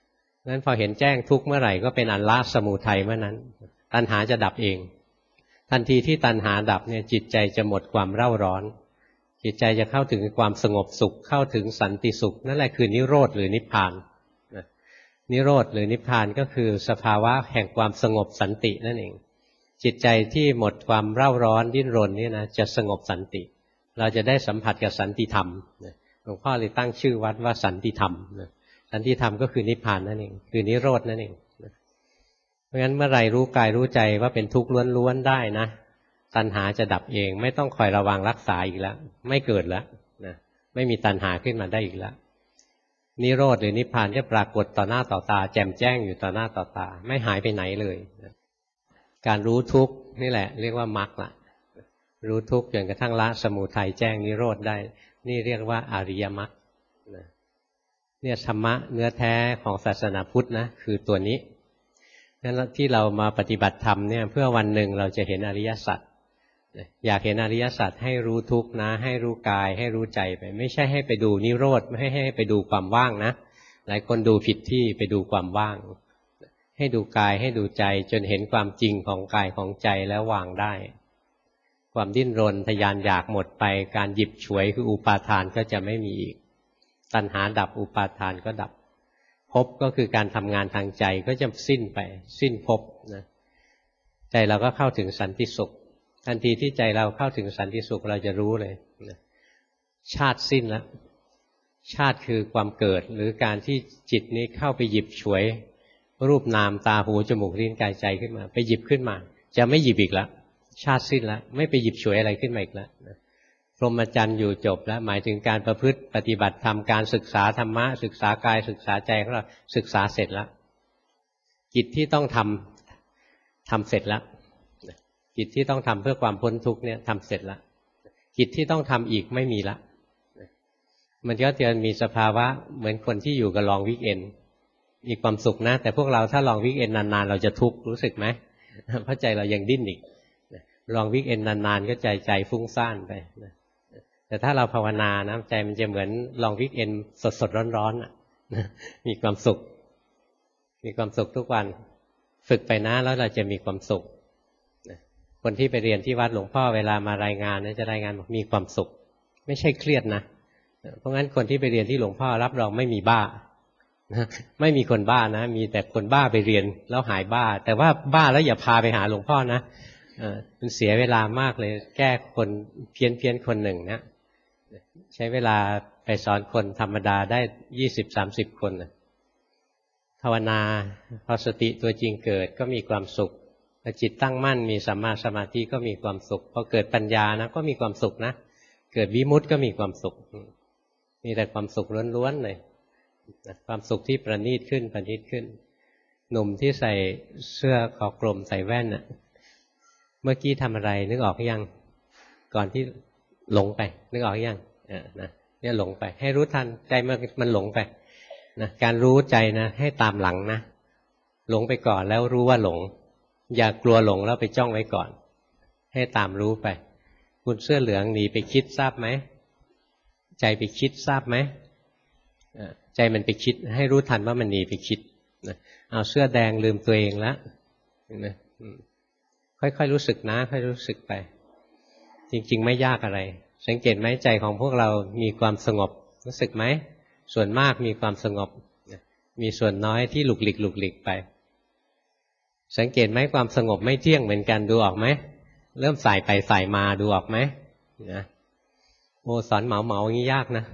นั้นพอเห็นแจ้งทุกข์เมื่อไหร่ก็เป็นอันละสมุทัยเมื่อนั้นตัณหาจะดับเองทันทีที่ตัณหาดับเนี่ยจิตใจจะหมดความเร่าร้อนจิตใจจะเข้าถึงความสงบสุขเข้าถึงสันติสุขนั่นแหละคือนิโรธหรือนิพพานนิโรธหรือนิพพานก็คือสภาวะแห่งความสงบสันตินั่นเองจิตใจที่หมดความเร่าร้อนดิ้นรนนี่นะจะสงบสันติเราจะได้สัมผัสกับสันติธรรมหลวงพ่อเลยตั้งชื่อวัดว่าสันติธรรมสันติธรรมก็คือนิพพานนั่นเองคือนิโรธนั่นเองเพราะงั้นเมื่อไรรู้กายรู้ใจว่าเป็นทุกข์ล้วนๆได้นะตัณหาจะดับเองไม่ต้องคอยระวังรักษาอีกแล้วไม่เกิดแล้วนะไม่มีตัณหาขึ้นมาได้อีกแล้วนิโรธหรือนิพพานจะปรากฏต่อหน้าต่อตาแจ่มแจ้งอยู่ต่อหน้าต่อตาไม่หายไปไหนเลยการรู้ทุกข์นี่แหละเรียกว่ามรรคละรู้ทุกข์จนกระทั่งละสมุทัยแจ้งนิโรธได้นี่เรียกว่าอริยมรรคเนี่ยธรรมะเนื้อแท้ของศาสนาพุทธนะคือตัวนี้นั่นที่เรามาปฏิบัติธรรมเนี่ยเพื่อวันหนึ่งเราจะเห็นอริยสัจอยากเห็นอริยสัจให้รู้ทุกข์นะให้รู้กายให้รู้ใจไปไม่ใช่ให้ไปดูนิโรธไม่ให้ไปดูความว่างนะหลายคนดูผิดที่ไปดูความว่างให้ดูกายให้ดูใจจนเห็นความจริงของกายของใจแล้ววางได้ความดิ้นรนทยานอยากหมดไปการหยิบฉวยคืออุปาทานก็จะไม่มีอีกตัณหาดับอุปาทานก็ดับภพก็คือการทำงานทางใจก็จะสิ้นไปสิ้นภพนะใจเราก็เข้าถึงสันติสุขทันทีที่ใจเราเข้าถึงสันติสุขเราจะรู้เลยนะชาติสิ้นแล้วชาติคือความเกิดหรือการที่จิตนี้เข้าไปหยิบฉวยรูปนามตาหูจมูกลิ้นกายใจขึ้นมาไปหยิบขึ้นมาจะไม่หยิบอีกแล้วชาติสิ้นแล้วไม่ไปหยิบฉวยอะไรขึ้นมาอีกแล้วพรหมจรรย์อยู่จบแล้วหมายถึงการประพฤติปฏิบัติธรรมการศึกษาธรรมะศึกษากายศึกษาใจของเราศึกษาเสร็จแล้วกิจที่ต้องทำเสร็จแล้วกิจที่ต้องทำเพื่อความพ้นทุกข์เนี่ยทำเสร็จแล้วกิจที่ต้องทำอีกไม่มีละมันก็จะมีสภาวะเหมือนคนที่อยู่กับลองวิกเอนมีความสุขนะแต่พวกเราถ้าลองวิกเอนนานๆเราจะทุกข์รู้สึกไหมเพราะใจเรายังดิ้นอีกลองวิกเอนนานๆก็ใจฟุ้งซ่านไปแต่ถ้าเราภาวนานะใจมันจะเหมือนลองวิกเอนสดๆร้อนๆมีความสุขมีความสุขทุกวันฝึกไปนะแล้วเราจะมีความสุขคนที่ไปเรียนที่วัดหลวงพ่อเวลามารายงานจะรายงานบอกมีความสุขไม่ใช่เครียดนะเพราะงั้นคนที่ไปเรียนที่หลวงพ่อรับรองไม่มีบ้าไม่มีคนบ้านะมีแต่คนบ้าไปเรียนแล้วหายบ้าแต่ว่าบ้าแล้วอย่าพาไปหาหลวงพ่อนะมันเสียเวลามากเลยแก้คนเพี้ยนคนหนึ่งนะใช้เวลาไปสอนคนธรรมดาได้20-30 คนภาวนาพอสติตัวจริงเกิดก็มีความสุขพอจิตตั้งมั่นมีสัมมาสมาธิก็มีความสุขพอเกิดปัญญานะก็มีความสุขนะเกิดวิมุตติก็มีความสุขมีแต่ความสุขล้วนๆเลยความสุขที่ประณีตขึ้นหนุ่มที่ใส่เสื้อคอกลมใส่แว่นเมื่อกี้ทำอะไรนึกออกยังก่อนที่หลงไปนึกออกยังเนี่ยหลงไปให้รู้ทันใจมันหลงไปนะการรู้ใจนะให้ตามหลังนะหลงไปก่อนแล้วรู้ว่าหลงอย่ากลัวหลงแล้วไปจ้องไว้ก่อนให้ตามรู้ไปคุณเสื้อเหลืองหนีไปคิดทราบไหมใจไปคิดทราบไหมใจมันไปคิดให้รู้ทันว่ามันหนีไปคิดเอาเสื้อแดงลืมตัวเองแล้วนะค่อยๆรู้สึกนะค่อยรู้สึกไปจริงๆไม่ยากอะไรสังเกตไหมใจของพวกเรามีความสงบรู้สึกไหมส่วนมากมีความสงบมีส่วนน้อยที่หลุกหลิกไปสังเกตไหมความสงบไม่เที่ยงเหมือนกันดูออกไหมเริ่มสายไปสายมาดูออกไหมนะโอ้สอนเหมาอย่างนี้ยากนะ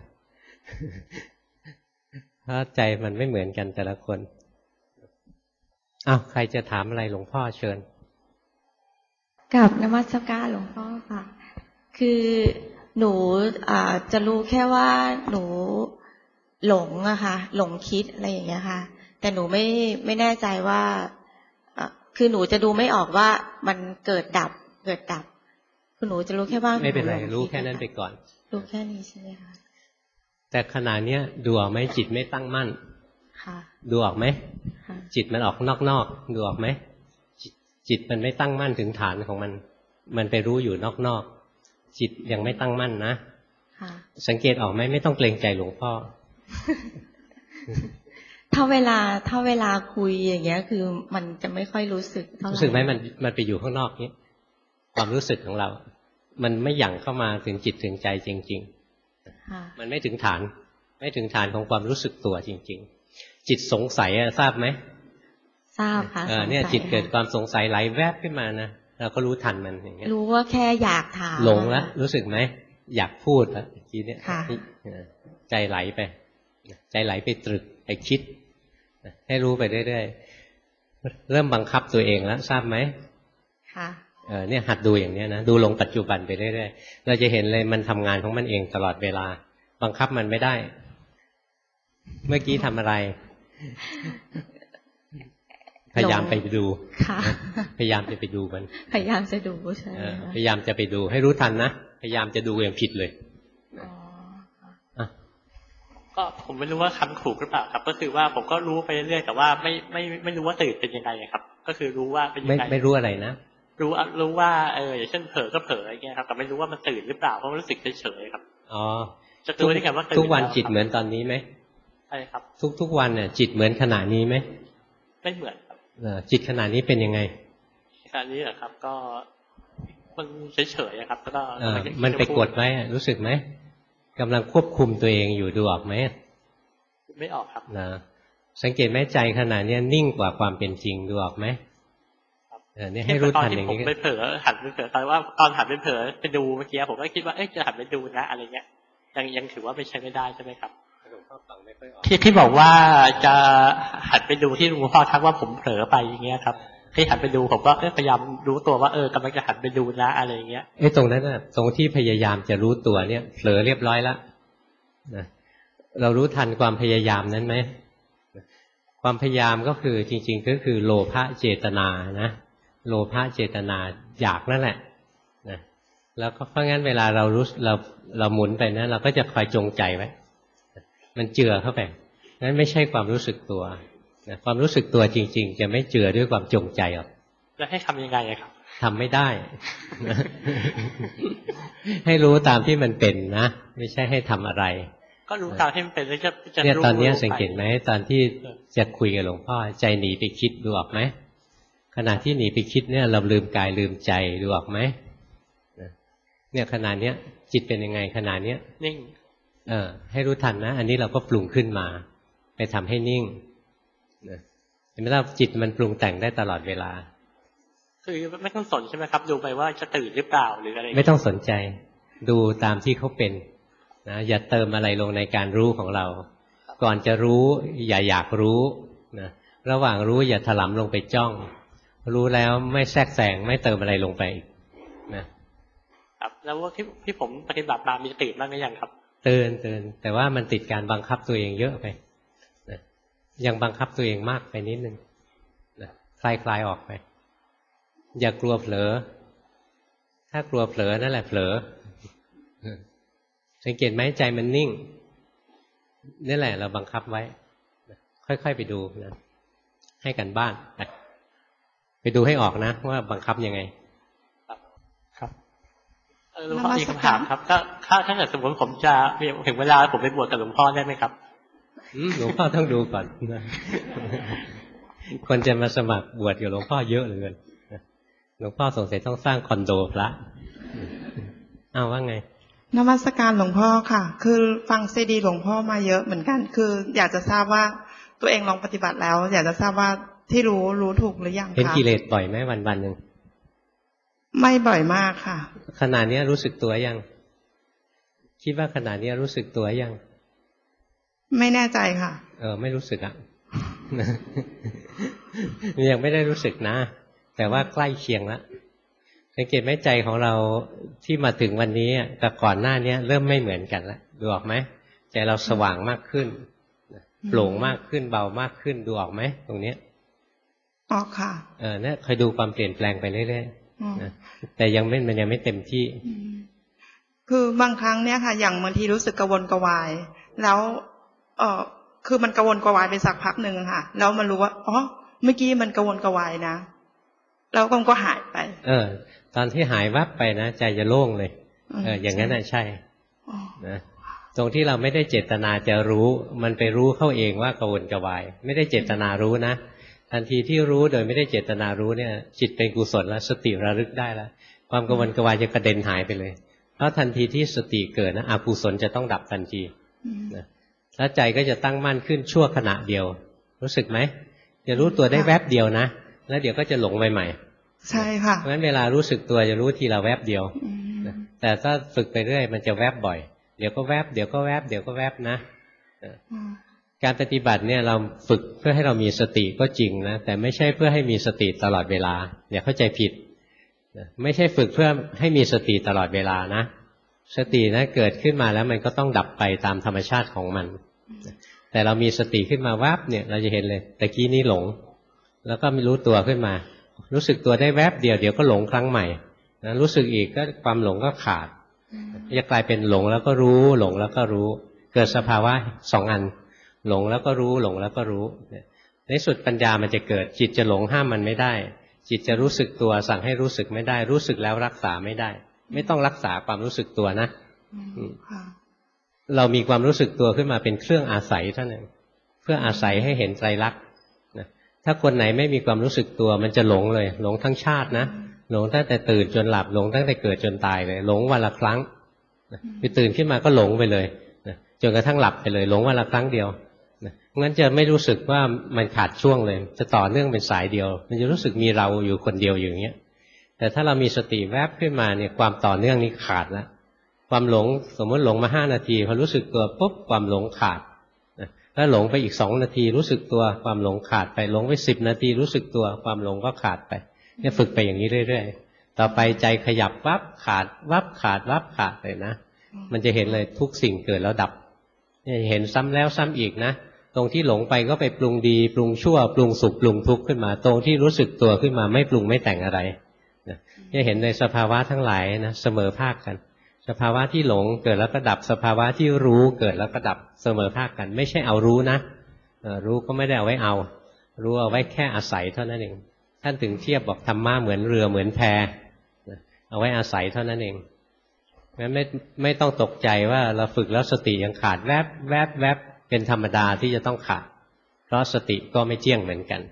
เพราะใจมันไม่เหมือนกันแต่ละคนอ้าวใครจะถามอะไรหลวงพ่อเชิญกับนมัสการหลวงพ่อค่ะคือหนูจะรู้แค่ว่าหนูหลงอะค่ะหลงคิดอะไรอย่างเงี้ยค่ะแต่หนูไม่แน่ใจว่าคือหนูจะดูไม่ออกว่ามันเกิดดับคือหนูจะรู้แค่ว่าไม่เป็นไรรู้แค่นั้นไปก่อนรู้แค่นี้ใช่ไหมคะแต่ขณะนี้ดูออกไหมจิตไม่ตั้งมั่นค่ะดูออกไหมจิตมันออกนอกดูออกไหมจิตมันไม่ตั้งมั่นถึงฐานของมันไปรู้อยู่นอกจิตยังไม่ตั้งมั่นนะสังเกตออกไหมไม่ต้องเกรงใจหลวงพ่อถ้าเวลาคุยอย่างเงี้ยคือมันจะไม่ค่อยรู้สึกเท่าไหร่รู้สึกไหมมันไปอยู่ข้างนอกนี้ความรู้สึกของเรา มันไม่หยั่งเข้ามาถึงจิตถึงใจจริงๆมันไม่ถึงฐานของความรู้สึกตัวจริงๆจิตสงสัยทราบไหมทราบค่ะเนี่ยจิตเกิดความสงสัยไหลแวบขึ้นมานะเราก็รู้ทันมันอย่างเงี้ยรู้ว่าแค่อยากถามหลงแล้วรู้สึกไหมอยากพูดแล้วทีเนี้ยใจไหลไปใจไหลไปตรึกไปคิดให้รู้ไปเรื่อยๆเริ่มบังคับตัวเองแล้วทราบไหมค่ะเนี่ยหัดดูอย่างนี้นะดูลงปัจจุบันไปเรื่อยๆเราจะเห็นเลยมันทำงานของมันเองตลอดเวลาบังคับมันไม่ได้เมื่อกี้ทำอะไรพยายามไปดูพยายามจะไปดูมันพยายามจะดูใช่พยายามจะไปดูให้รู้ทันนะพยายามจะดูอย่างผิดเลยก็ผมไม่รู้ว่าคำถูกหรือเปล่าครับก็คือว่าผมก็รู้ไปเรื่อยๆแต่ว่าไม่รู้ว่าตื่นเป็นยังไงครับก็คือรู้ว่าเป็นยังไงไม่รู้อะไรนะรู้ว่าอย่างเช่นเผลอก็เผลออย่างเงี้ยครับแต่ไม่รู้ว่ามันตื่นหรือเปล่าเพราะรู้สึกเฉยๆครับอ๋อจะรู้ได้ไงว่าตื่นทุกวันจิตเหมือนตอนนี้ไหมใช่ครับทุกวันเนี่ยจิตเหมือนขณะนี้ไหมไม่เหมือนครับจิตขณะนี้เป็นยังไงขณะนี้เหรอครับก็มันเฉยๆครับแล้วก็มันไปกดไว้รู้สึกไหมกำลังควบคุมตัวเองอยู่ดูออกไหมไม่ออกครับนะสังเกตไหมใจขณะนี้นิ่งกว่าความเป็นจริงดูออกไหมนี่ให้รู้ทันอย่างนี้ผมไปเผลอหันไปเผลอตอนว่าตอนหันไปเผลอไปดูเมื่อกี้ผมก็คิดว่าจะหันไปดูนะอะไรเงี้ยยังถือว่าไม่ใช่ไม่ได้ใช่ไหมครับที่บอกว่าจะหันไปดูที่หลวงพ่อทักว่าผมเผลอไปอย่างเงี้ยครับที่หันไปดูผมก็พยายามรู้ตัวว่ากำลังจะหันไปดูนะอะไรเงี้ยตรงนั้นน่ะตรงที่พยายามจะรู้ตัวเนี่ยเผลอเรียบร้อยแล้วนะเรารู้ทันความพยายามนั้นไหมความพยายามก็คือจริงๆก็คือโลภะเจตนานะโลภะเจตนาอยากนั่นแหละนะแล้วก็เพราะงั้นเวลาเราหมุนไปนะเราก็จะคอยจงใจไว้มันเจือเข้าไปนั้นไม่ใช่ความรู้สึกตัวนะความรู้สึกตัวจริงๆจะไม่เจือด้วยความจงใจหรอกแล้วให้ทำยังไงครับทำไม่ได้ ให้รู้ตามที่มันเป็นนะไม่ใช่ให้ทำอะไรก็รู้ตามที่มันเป็นแล้วจะเนี่ยตอนนี้สังเกตไหมตอนที่จะคุยกับหลวงพ่อใจหนีไปคิดดูออกไหมขณะที่หนีไปคิดเนี่ยเราลืมกายลืมใจดูออกไหมเนี่ยขณะเนี้ยจิตเป็นยังไงขณะเนี้ยนิ่งให้รู้ทันนะอันนี้เราก็ปรุงขึ้นมาไปทำให้นิ่งเห็นไหมล่ะจิตมันปรุงแต่งได้ตลอดเวลาคือไม่ต้องสนใช่ไหมครับดูไปว่าจะตื่นหรือเปล่าหรืออะไรไม่ต้องสนใจดูตามที่เขาเป็นนะอย่าเติมอะไรลงในการรู้ของเราก่อนจะรู้อย่าอยากรู้นะระหว่างรู้อย่าถลำลงไปจ้องรู้แล้วไม่แทรกแซงไม่เติมอะไรลงไปนะครับแล้วว่าที่ผมปฏิบัติมามีตื่นบ้างหรือยังครับตื่นแต่ว่ามันติดการบังคับตัวเองเยอะไปนะยังบังคับตัวเองมากไปนิดนึงนะคลายออกไปอย่ากลัวเผลอถ้ากลัวเผลอนั่นแหละเผลอสังเกตไหมใจมันนิ่งนี่แหละเราบังคับไว้ค่อยๆไปดูนะให้กันบ้านไปดูให้ออกนะว่าบังคับยังไงครับหลวงพ่อมีคำถามครับถ้าเกิดสมมติผมจะถึงเวลาผมไปบวชกับหลวงพ่อได้ไหมครับหลวงพ่อต้องดูก่อนคนจะมาสมัครบวชกับหลวงพ่อเยอะเหลือเกินหลวงพ่อสงสัยต้องสร้างคอนโดพระว่าไงนมัสการหลวงพ่อค่ะคือฟังซีดีหลวงพ่อมาเยอะเหมือนกันคืออยากจะทราบว่าตัวเองลองปฏิบัติแล้วอยากจะทราบว่าที่รู้ถูกหรือยังคะเห็นกิเลสบ่อยไหมวันๆนึงไม่บ่อยมากค่ะขณะนี้รู้สึกตัวยังคิดว่าขณะนี้รู้สึกตัวยังไม่แน่ใจค่ะไม่รู้สึกอ่ะ ยังไม่ได้รู้สึกนะแต่ว่าใกล้เคียงแล้วสังเกตไหมใจของเราที่มาถึงวันนี้กับก่อนหน้านี้เริ่มไม่เหมือนกันแล้วดูออกไหมใจเราสว่างมากขึ้นโปร่งมากขึ้นเบามากขึ้นดูออกไหมตรงนี้ออกค่ะเนี่ยคอยดูความเปลี่ยนแปลงไปเรื่อยๆนะแต่มันยังไม่เต็มที่คือบางครั้งเนี่ยค่ะอย่างบางทีรู้สึกกระวนกระวายแล้วคือมันกระวนกระวายไปสักพักหนึ่งค่ะแล้วมันรู้ว่าเมื่อกี้มันกระวนกระวายนะแล้วก็หายไปตอนที่หายวับไปนะใจจะโล่งเลยอย่างนั้นน่ะใช่นะตรงที่เราไม่ได้เจตนาจะรู้มันไปรู้เข้าเองว่ากระวนกระวายไม่ได้เจตนารู้นะทันทีที่รู้โดยไม่ได้เจตนารู้เนี่ยจิตเป็นกุศลแล้วสติระลึกได้แล้วความกระวนกระวายจะกระเด็นหายไปเลยเพราะทันทีที่สติเกิดนะอกุศลจะต้องดับทันทีนะแล้วใจก็จะตั้งมั่นขึ้นชั่วขณะเดียวรู้สึกไหมจะรู้ตัวได้แวบเดียวนะแล้วเดี๋ยวก็จะหลงไปใหม่ใช่ค่ะเพราะฉะนั้นเวลารู้สึกตัวจะรู้ทีละแวบเดียวแต่ถ้าฝึกไปเรื่อยมันจะแวบบ่อยเดี๋ยวก็แวบเดี๋ยวก็แวบเดี๋ยวก็แวบนะการปฏิบัติเนี่ยเราฝึกเพื่อให้เรามีสติก็จริงนะแต่ไม่ใช่เพื่อให้มีสติตลอดเวลาอย่าเข้าใจผิดไม่ใช่ฝึกเพื่อให้มีสติตลอดเวลานะสตินะเกิดขึ้นมาแล้วมันก็ต้องดับไปตามธรรมชาติของมันแต่เรามีสติขึ้นมาวับเนี่ยเราจะเห็นเลยตะกี้นี้หลงแล้วก็ไม่รู้ตัวขึ้นมารู้สึกตัวได้แวบเดียวเดี๋ยวก็หลงครั้งใหม่นะรู้สึกอีกก็ความหลงก็ขาดจะกลายเป็นหลงแล้วก็รู้หลงแล้วก็รู้เกิดสภาวะสองอันหลงแล้วก็รู้หลงแล้วก็รู้ในสุดปัญญามันจะเกิดจิตจะหลงห้ามมันไม่ได้จิตจะรู้สึกตัวสั่งให้รู้สึกไม่ได้รู้สึกแล้วรักษาไม่ได้ไม่ต้องรักษาความรู้สึกตัวนะเรามีความรู้สึกตัวขึ้นมาเป็นเครื่องอาศัยเท่านั้นเพื่ออาศัยให้เห็นไตรลักษณ์ถ้าคนไหนไม่มีความรู้สึกตัวมันจะหลงเลยหลงทั้งชาตินะหลงตั้งแต่ตื่นจนหลับหลงตั้งแต่เกิดจนตายเลยหลงวันละครั้งไปตื่นขึ้นมาก็หลงไปเลยจนกระทั่งหลับไปเลยหลงวันละครั้งเดียวงั้นจะไม่รู้สึกว่ามันขาดช่วงเลยจะต่อเนื่องเป็นสายเดียวมันจะรู้สึกมีเราอยู่คนเดียวอย่างเงี้ยแต่ถ้าเรามีสติแวบขึ้นมาเนี่ยความต่อเนื่องนี้ขาดแล้วความหลงสมมติหลงมา5 นาทีพอรู้สึกตัวปุ๊บความหลงขาดแล้วหลงไปอีก2 นาทีรู้สึกตัวความหลงขาดไปหลงไป10 นาทีรู้สึกตัวความหลงก็ขาดไปเนี่ยฝึกไปอย่างนี้เรื่อยๆต่อไปใจขยับวับขาดวับขาดวับขาดเลยนะมันจะเห็นเลยทุกสิ่งเกิดแล้วดับเนี่ยเห็นซ้ำแล้วซ้ำอีกนะตรงที่หลงไปก็ไปปรุงดีปรุงชั่วปรุงสุขปรุงทุกข์ขึ้นมาตรงที่รู้สึกตัวขึ้นมาไม่ปรุงไม่แต่งอะไรเนี่ยเห็นในสภาวะทั้งหลายนะเสมอภาคกันสภาวะที่หลงเกิดแล้วก็ดับสภาวะที่รู้เกิดแล้วก็ดับเสมอภาคกันไม่ใช่เอารู้นะรู้ก็ไม่ได้เอาไว้เอารู้เอาไว้แค่อาศัยเท่านั้นเองท่านถึงเทียบบอกธรรมะเหมือนเรือเหมือนแพเอาไว้อาศัยเท่านั้นเองงั้นไม่ต้องตกใจว่าเราฝึกแล้วสติยังขาดแวบแวบแวบเป็นธรรมดาที่จะต้องขาดเพราะสติก็ไม่เที่ยงเหมือนกัน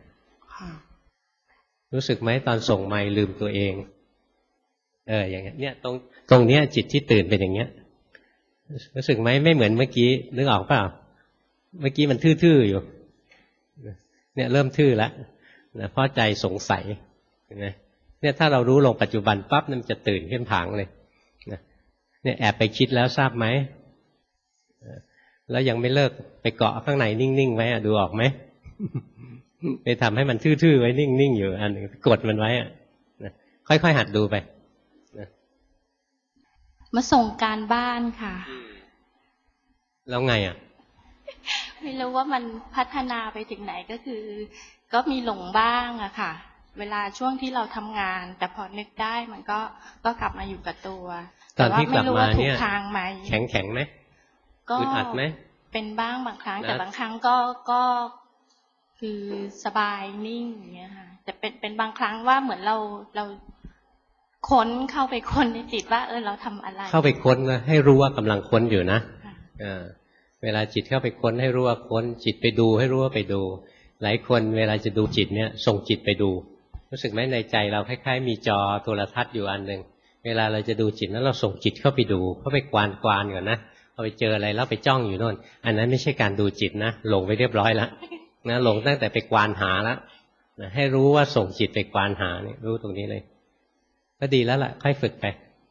รู้สึกไหมตอนส่งไมค์ลืมตัวเองอย่างเงี้ยเนี่ยตรงเนี้ยจิตที่ตื่นเป็นอย่างเงี้ยรู้สึกไหมไม่เหมือนเมื่อกี้นึกออกเปล่าเมื่อกี้มันทื่อๆอยู่เนี่ยเริ่มทื่อแล้วนะเพราะใจสงสัยเห็นไหมเนี่ยถ้าเรารู้ลงปัจจุบันปั๊บมันจะตื่นขึ้นผางเลยนะเนี่ยแอบไปคิดแล้วทราบไหมแล้วยังไม่เลิกไปเกาะข้างในนิ่งๆไว้ดูออกไหมไปทำให้มันทื่อๆไว้นิ่งๆอยู่อันนึงกดมันไว้นะค่อยๆหัดดูไปมาส่งการบ้านค่ะแล้วไงไม่รู้ว่ามันพัฒนาไปถึงไหนก็คือก็มีหลงบ้างอะค่ะเวลาช่วงที่เราทำงานแต่พอนึกได้มันก็กลับมาอยู่กับตัวตอนที่กลับมาเนี่ยทางไหมแข็งไหมอึดอัดไหมเป็นบ้างบางครั้งแต่บางครั้งก็คือสบายนิ่งอย่างเงี้ยค่ะแต่เป็นบางครั้งว่าเหมือนเราค้นเข้าไปค้นในจิตว่าเราทำอะไรเข้าไปค้นนะให้รู้ว่ากำลังค้นอยู่นะเวลาจิตเข้าไปค้นให้รู้ว่าค้นจิตไปดูให้รู้ว่าไปดูหลายคนเวลาจะดูจิตเนี่ยส่งจิตไปดูรู้สึกไหมในใจเราคล้ายๆมีจอโทรทัศน์อยู่อันนึงเวลาเราจะดูจิตนั้นเราส่งจิตเข้าไปดูเข้าไปกวานก่อนนะพอไปเจออะไรแล้วไปจ้องอยู่โน่นอันนั้นไม่ใช่การดูจิตนะหลงไปเรียบร้อยแล้วนะหลงตั้งแต่ไปกวานหาแล้วนะให้รู้ว่าส่งจิตไปกวานหาเนี่ยรู้ตรงนี้เลยก็ดีแล้วล่ะค่อยฝึกไป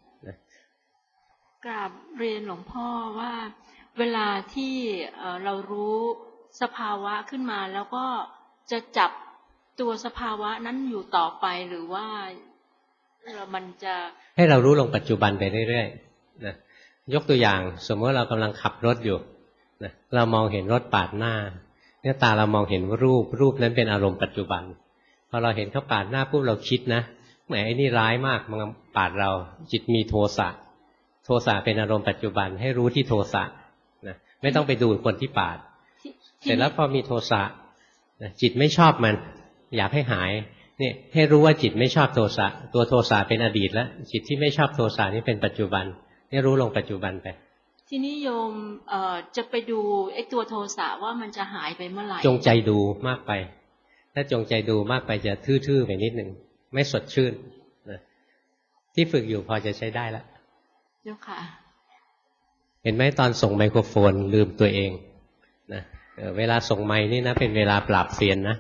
กราบเรียนหลวงพ่อว่าเวลาที่เรารู้สภาวะขึ้นมาแล้วก็จะจับตัวสภาวะนั้นอยู่ต่อไปหรือว่ามันจะให้เรารู้ลงปัจจุบันไปเรื่อยๆนะยกตัวอย่างสมมติเรากำลังขับรถอยู่นะเรามองเห็นรถปาดหน้าเนี่ยตาเรามองเห็นว่ารูปนั้นเป็นอารมณ์ปัจจุบันพอเราเห็นเขาปาดหน้าปุ๊บเราคิดนะแหมไอ้นี่ร้ายมากมันปาดเราจิตมีโทสะเป็นอารมณ์ปัจจุบันให้รู้ที่โทสะนะไม่ต้องไปดูคนที่ปาดเสร็จแล้วพอมีโทสะนะจิตไม่ชอบมันอยากให้หายนี่ให้รู้ว่าจิตไม่ชอบโทสะตัวโทสะเป็นอดีตแล้วจิตที่ไม่ชอบโทสะนี่เป็นปัจจุบันนี่รู้ลงปัจจุบันไปทีนี้โยมจะไปดูไอ้ตัวโทสะว่ามันจะหายไปเมื่อไหร่จงใจดูมากไปถ้าจงใจดูมากไปจะทื่อๆไปนิดนึงไม่สดชื่นนะที่ฝึกอยู่พอจะใช้ได้แล้วเจ้าค่ะเห็นไหมตอนส่งไมโครโฟนลืมตัวเองนะเวลาส่งไมค์นี่นะเป็นเวลาปราบเซียนนะ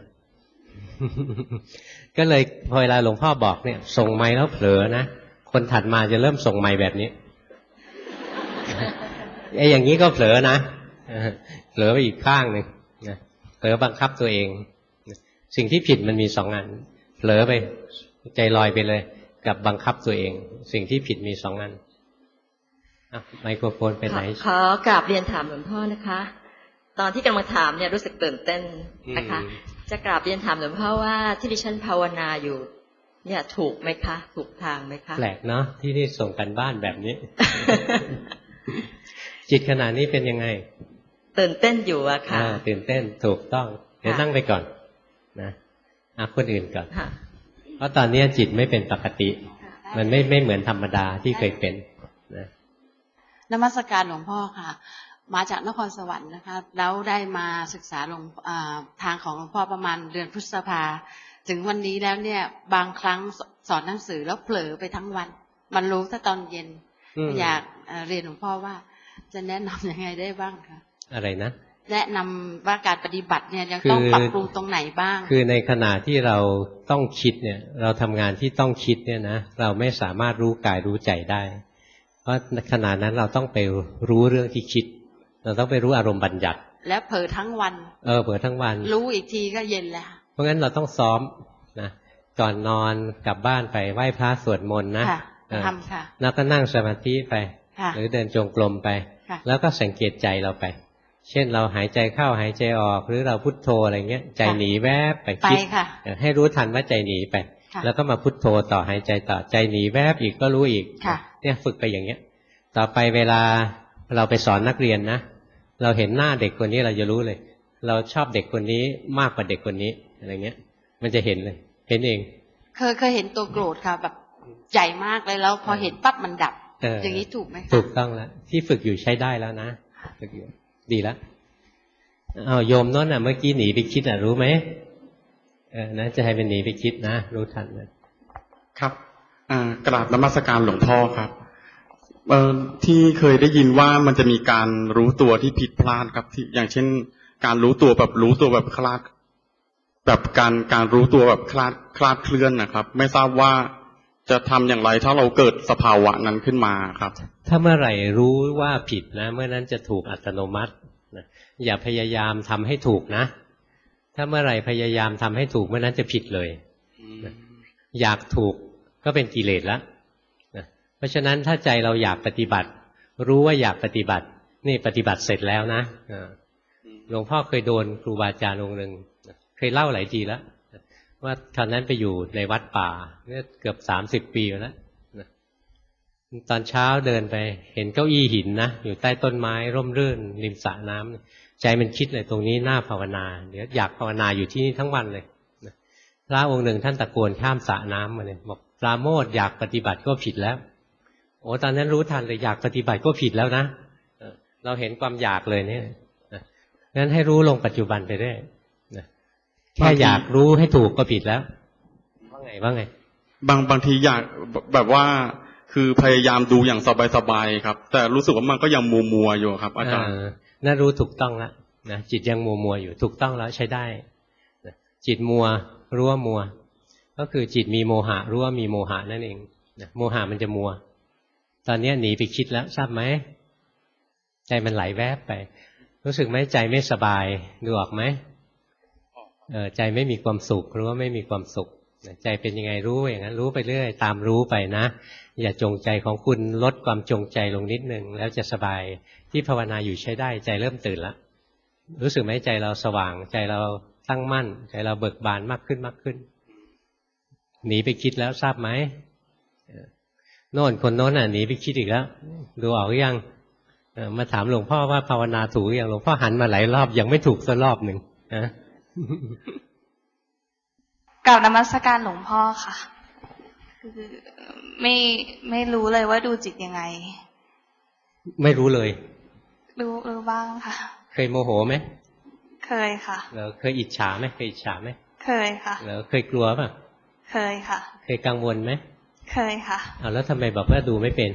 ก็เลยพอเวลาหลวงพ่อบอกเนี่ยส่งไมค์แล้วเผลอนะคนถัดมาจะเริ่มส่งไมค์แบบนี้ ไอ้อย่างนี้ก็เผลอนะเผลอไปอีกข้างหนึ่งนะเผลอบังคับตัวเองสิ่งที่ผิดมันมีสองอันเผลอไปใจลอยไปเลยกับบังคับตัวเองสิ่งที่ผิดมีสองอันไมโครโฟนไปไหนขอกราบเรียนถามหลวงพ่อนะคะตอนที่กำลังถามเนี่ยรู้สึกตื่นเต้นนะคะจะกราบเรียนถามหลวงพ่อว่าที่ดิฉันภาวนาอยู่เนี่ยถูกไหมคะถูกทางไหมคะแปลกเนาะที่นี่ส่งกันบ้านแบบนี้ จิตขณะนี้เป็นยังไงตื่นเต้นอยู่อะค่ะตื่นเต้นถูกต้องเดี๋ยวนั่งไปก่อนนะคนอื่นก่อนเพราะตอนนี้จิตไม่เป็นปกติมันไม่เหมือนธรรมดาที่เคยเป็นนะนมัสการหลวงพ่อค่ะมาจากนครสวรรค์นะคะแล้วได้มาศึกษาทางของหลวงพ่อประมาณเดือนพฤษภาถึงวันนี้แล้วเนี่ยบางครั้งสอนหนังสือแล้วเผลอไปทั้งวันมันรู้แต่ตอนเย็นอยากเรียนหลวงพ่อว่าจะแนะนำยังไงได้บ้างคะอะไรนะแนะนำว่าการปฏิบัติเนี่ยยังต้องปรับปรุงตรงไหนบ้างคือในขณะที่เราต้องคิดเนี่ยเราทำงานที่ต้องคิดเนี่ยนะเราไม่สามารถรู้กายรู้ใจได้เพราะขณะนั้นเราต้องไปรู้เรื่องที่คิดเราต้องไปรู้อารมณ์บัญญัติและเผลอทั้งวันเผลอทั้งวันรู้อีกทีก็เย็นแล้วเพราะงั้นเราต้องซ้อมนะก่อนนอนกลับบ้านไปไหว้พระสวดมนต์นะทำค่ะแล้วก็นั่งสมาธิไปหรือเดินจงกรมไปแล้วก็สังเกตใจเราไปเช่นเราหายใจเข้าหายใจออกหรือเราพุทโธอะไรเงี้ยใจหนีแวบไปคิดให้รู้ทันว่าใจหนีไปแล้วก็มาพุทโธต่อหายใจต่อใจหนีแวบอีกก็รู้อีกเนี่ยฝึกไปอย่างเงี้ยต่อไปเวลาเราไปสอนนักเรียนนะเราเห็นหน้าเด็กคนนี้เราจะรู้เลยเราชอบเด็กคนนี้มากกว่าเด็กคนนี้อะไรเงี้ยมันจะเห็นเลยเห็นเองเคยเห็นตัวโกรธค่ะแบบใหญ่มากเลยแล้วพอเห็นปั๊บมันดับอย่างนี้ถูกไหมถูกต้องแล้วที่ฝึกอยู่ใช้ได้แล้วนะฝึกอยู่ดีแล้วโยมนั่นน่ะเมื่อกี้หนีไปคิดรู้ไหมนะจะให้เป็นหนีไปคิดนะรู้ทันนะครับกราบนมัสการหลวงพ่อครับที่เคยได้ยินว่ามันจะมีการรู้ตัวที่ผิดพลาดครับที่อย่างเช่นการรู้ตัวแบบคลาดแบบการรู้ตัวแบบคลาดเคลื่อนนะครับไม่ทราบว่าจะทำอย่างไรถ้าเราเกิดสภาวะนั้นขึ้นมาครับถ้าเมื่อไหร่รู้ว่าผิดนะเมื่อนั้นจะถูกอัตโนมัตินะอย่าพยายามทำให้ถูกนะถ้าเมื่อไหร่พยายามทำให้ถูกเมื่อนั้นจะผิดเลยอยากถูกก็เป็นกิเลสแล้วเพราะฉะนั้นถ้าใจเราอยากปฏิบัติรู้ว่าอยากปฏิบัตินี่ปฏิบัติเสร็จแล้วนะหลวงพ่อเคยโดนครูบาอาจารย์องค์หนึ่งเคยเล่าหลายทีแล้วว่าตอนนั้นไปอยู่ในวัดป่าเนี่ยเกือบ30 ปีแล้วตอนเช้าเดินไปเห็นเก้าอี้หินนะอยู่ใต้ต้นไม้ร่มรื่นริมสระน้ำใจมันคิดเลยตรงนี้น่าภาวนาเดี๋ยวอยากภาวนาอยู่ที่นี่ทั้งวันเลยพระองค์หนึ่งท่านตะโกนข้ามสระน้ำมาเลยบอกปราโมทย์อยากปฏิบัติก็ผิดแล้วโอ้ตอนนั้นรู้ทันเลยอยากปฏิบัติก็ผิดแล้วนะเราเห็นความอยากเลยเนี่ยงั้นให้รู้ลงปัจจุบันไปได้แค่อยากรู้ให้ถูกก็ผิดแล้วว่าไงบางทีอยากแบบว่าคือพยายามดูอย่างสบายๆครับแต่รู้สึกว่ามันก็ยังมัวอยู่ครับอาจารย์น่ารู้ถูกต้องแล้วนะจิตยังมัวอยู่ถูกต้องแล้วใช้ได้จิตมัวรู้ว่ามัวก็คือจิตมีโมหะรู้ว่ามีโมหะนั่นเองโมหะมันจะมัวตอนนี้หนีไปคิดแล้วทราบไหมใจมันไหลแวบไปรู้สึกไหมใจไม่สบายดูออกไหมใจไม่มีความสุขรู้ว่าไม่มีความสุขใจเป็นยังไงรู้อย่างนั้นรู้ไปเรื่อยตามรู้ไปนะอย่าจงใจของคุณลดความจงใจลงนิดนึงแล้วจะสบายที่ภาวนาอยู่ใช้ได้ใจเริ่มตื่นแล้วรู้สึกไหมใจเราสว่างใจเราตั้งมั่นใจเราเบิกบานมากขึ้นหนีไปคิดแล้วทราบไหมโน่นคนโน้นหนีไปคิดอีกแล้วดูออกหรือยังมาถามหลวงพ่อว่าภาวนาถูกหรือยังหลวงพ่อหันมาหลายรอบยังไม่ถูกสักรอบหนึ่งนะกล่าวนมัสการหลวงพ่อค่ะคือไม่รู้เลยว่าดูจิตยังไงไม่รู้เลยรู้บ้างค่ะเคยโมโหไหมเคยค่ะแล้วเคยอิจฉาไหมเคยอิจฉาไหมเคยค่ะแล้วเคยกลัวป่ะเคยค่ะเคยกังวลไหมเคยค่ะแล้วทำไมบอกว่าดูไม่เป็น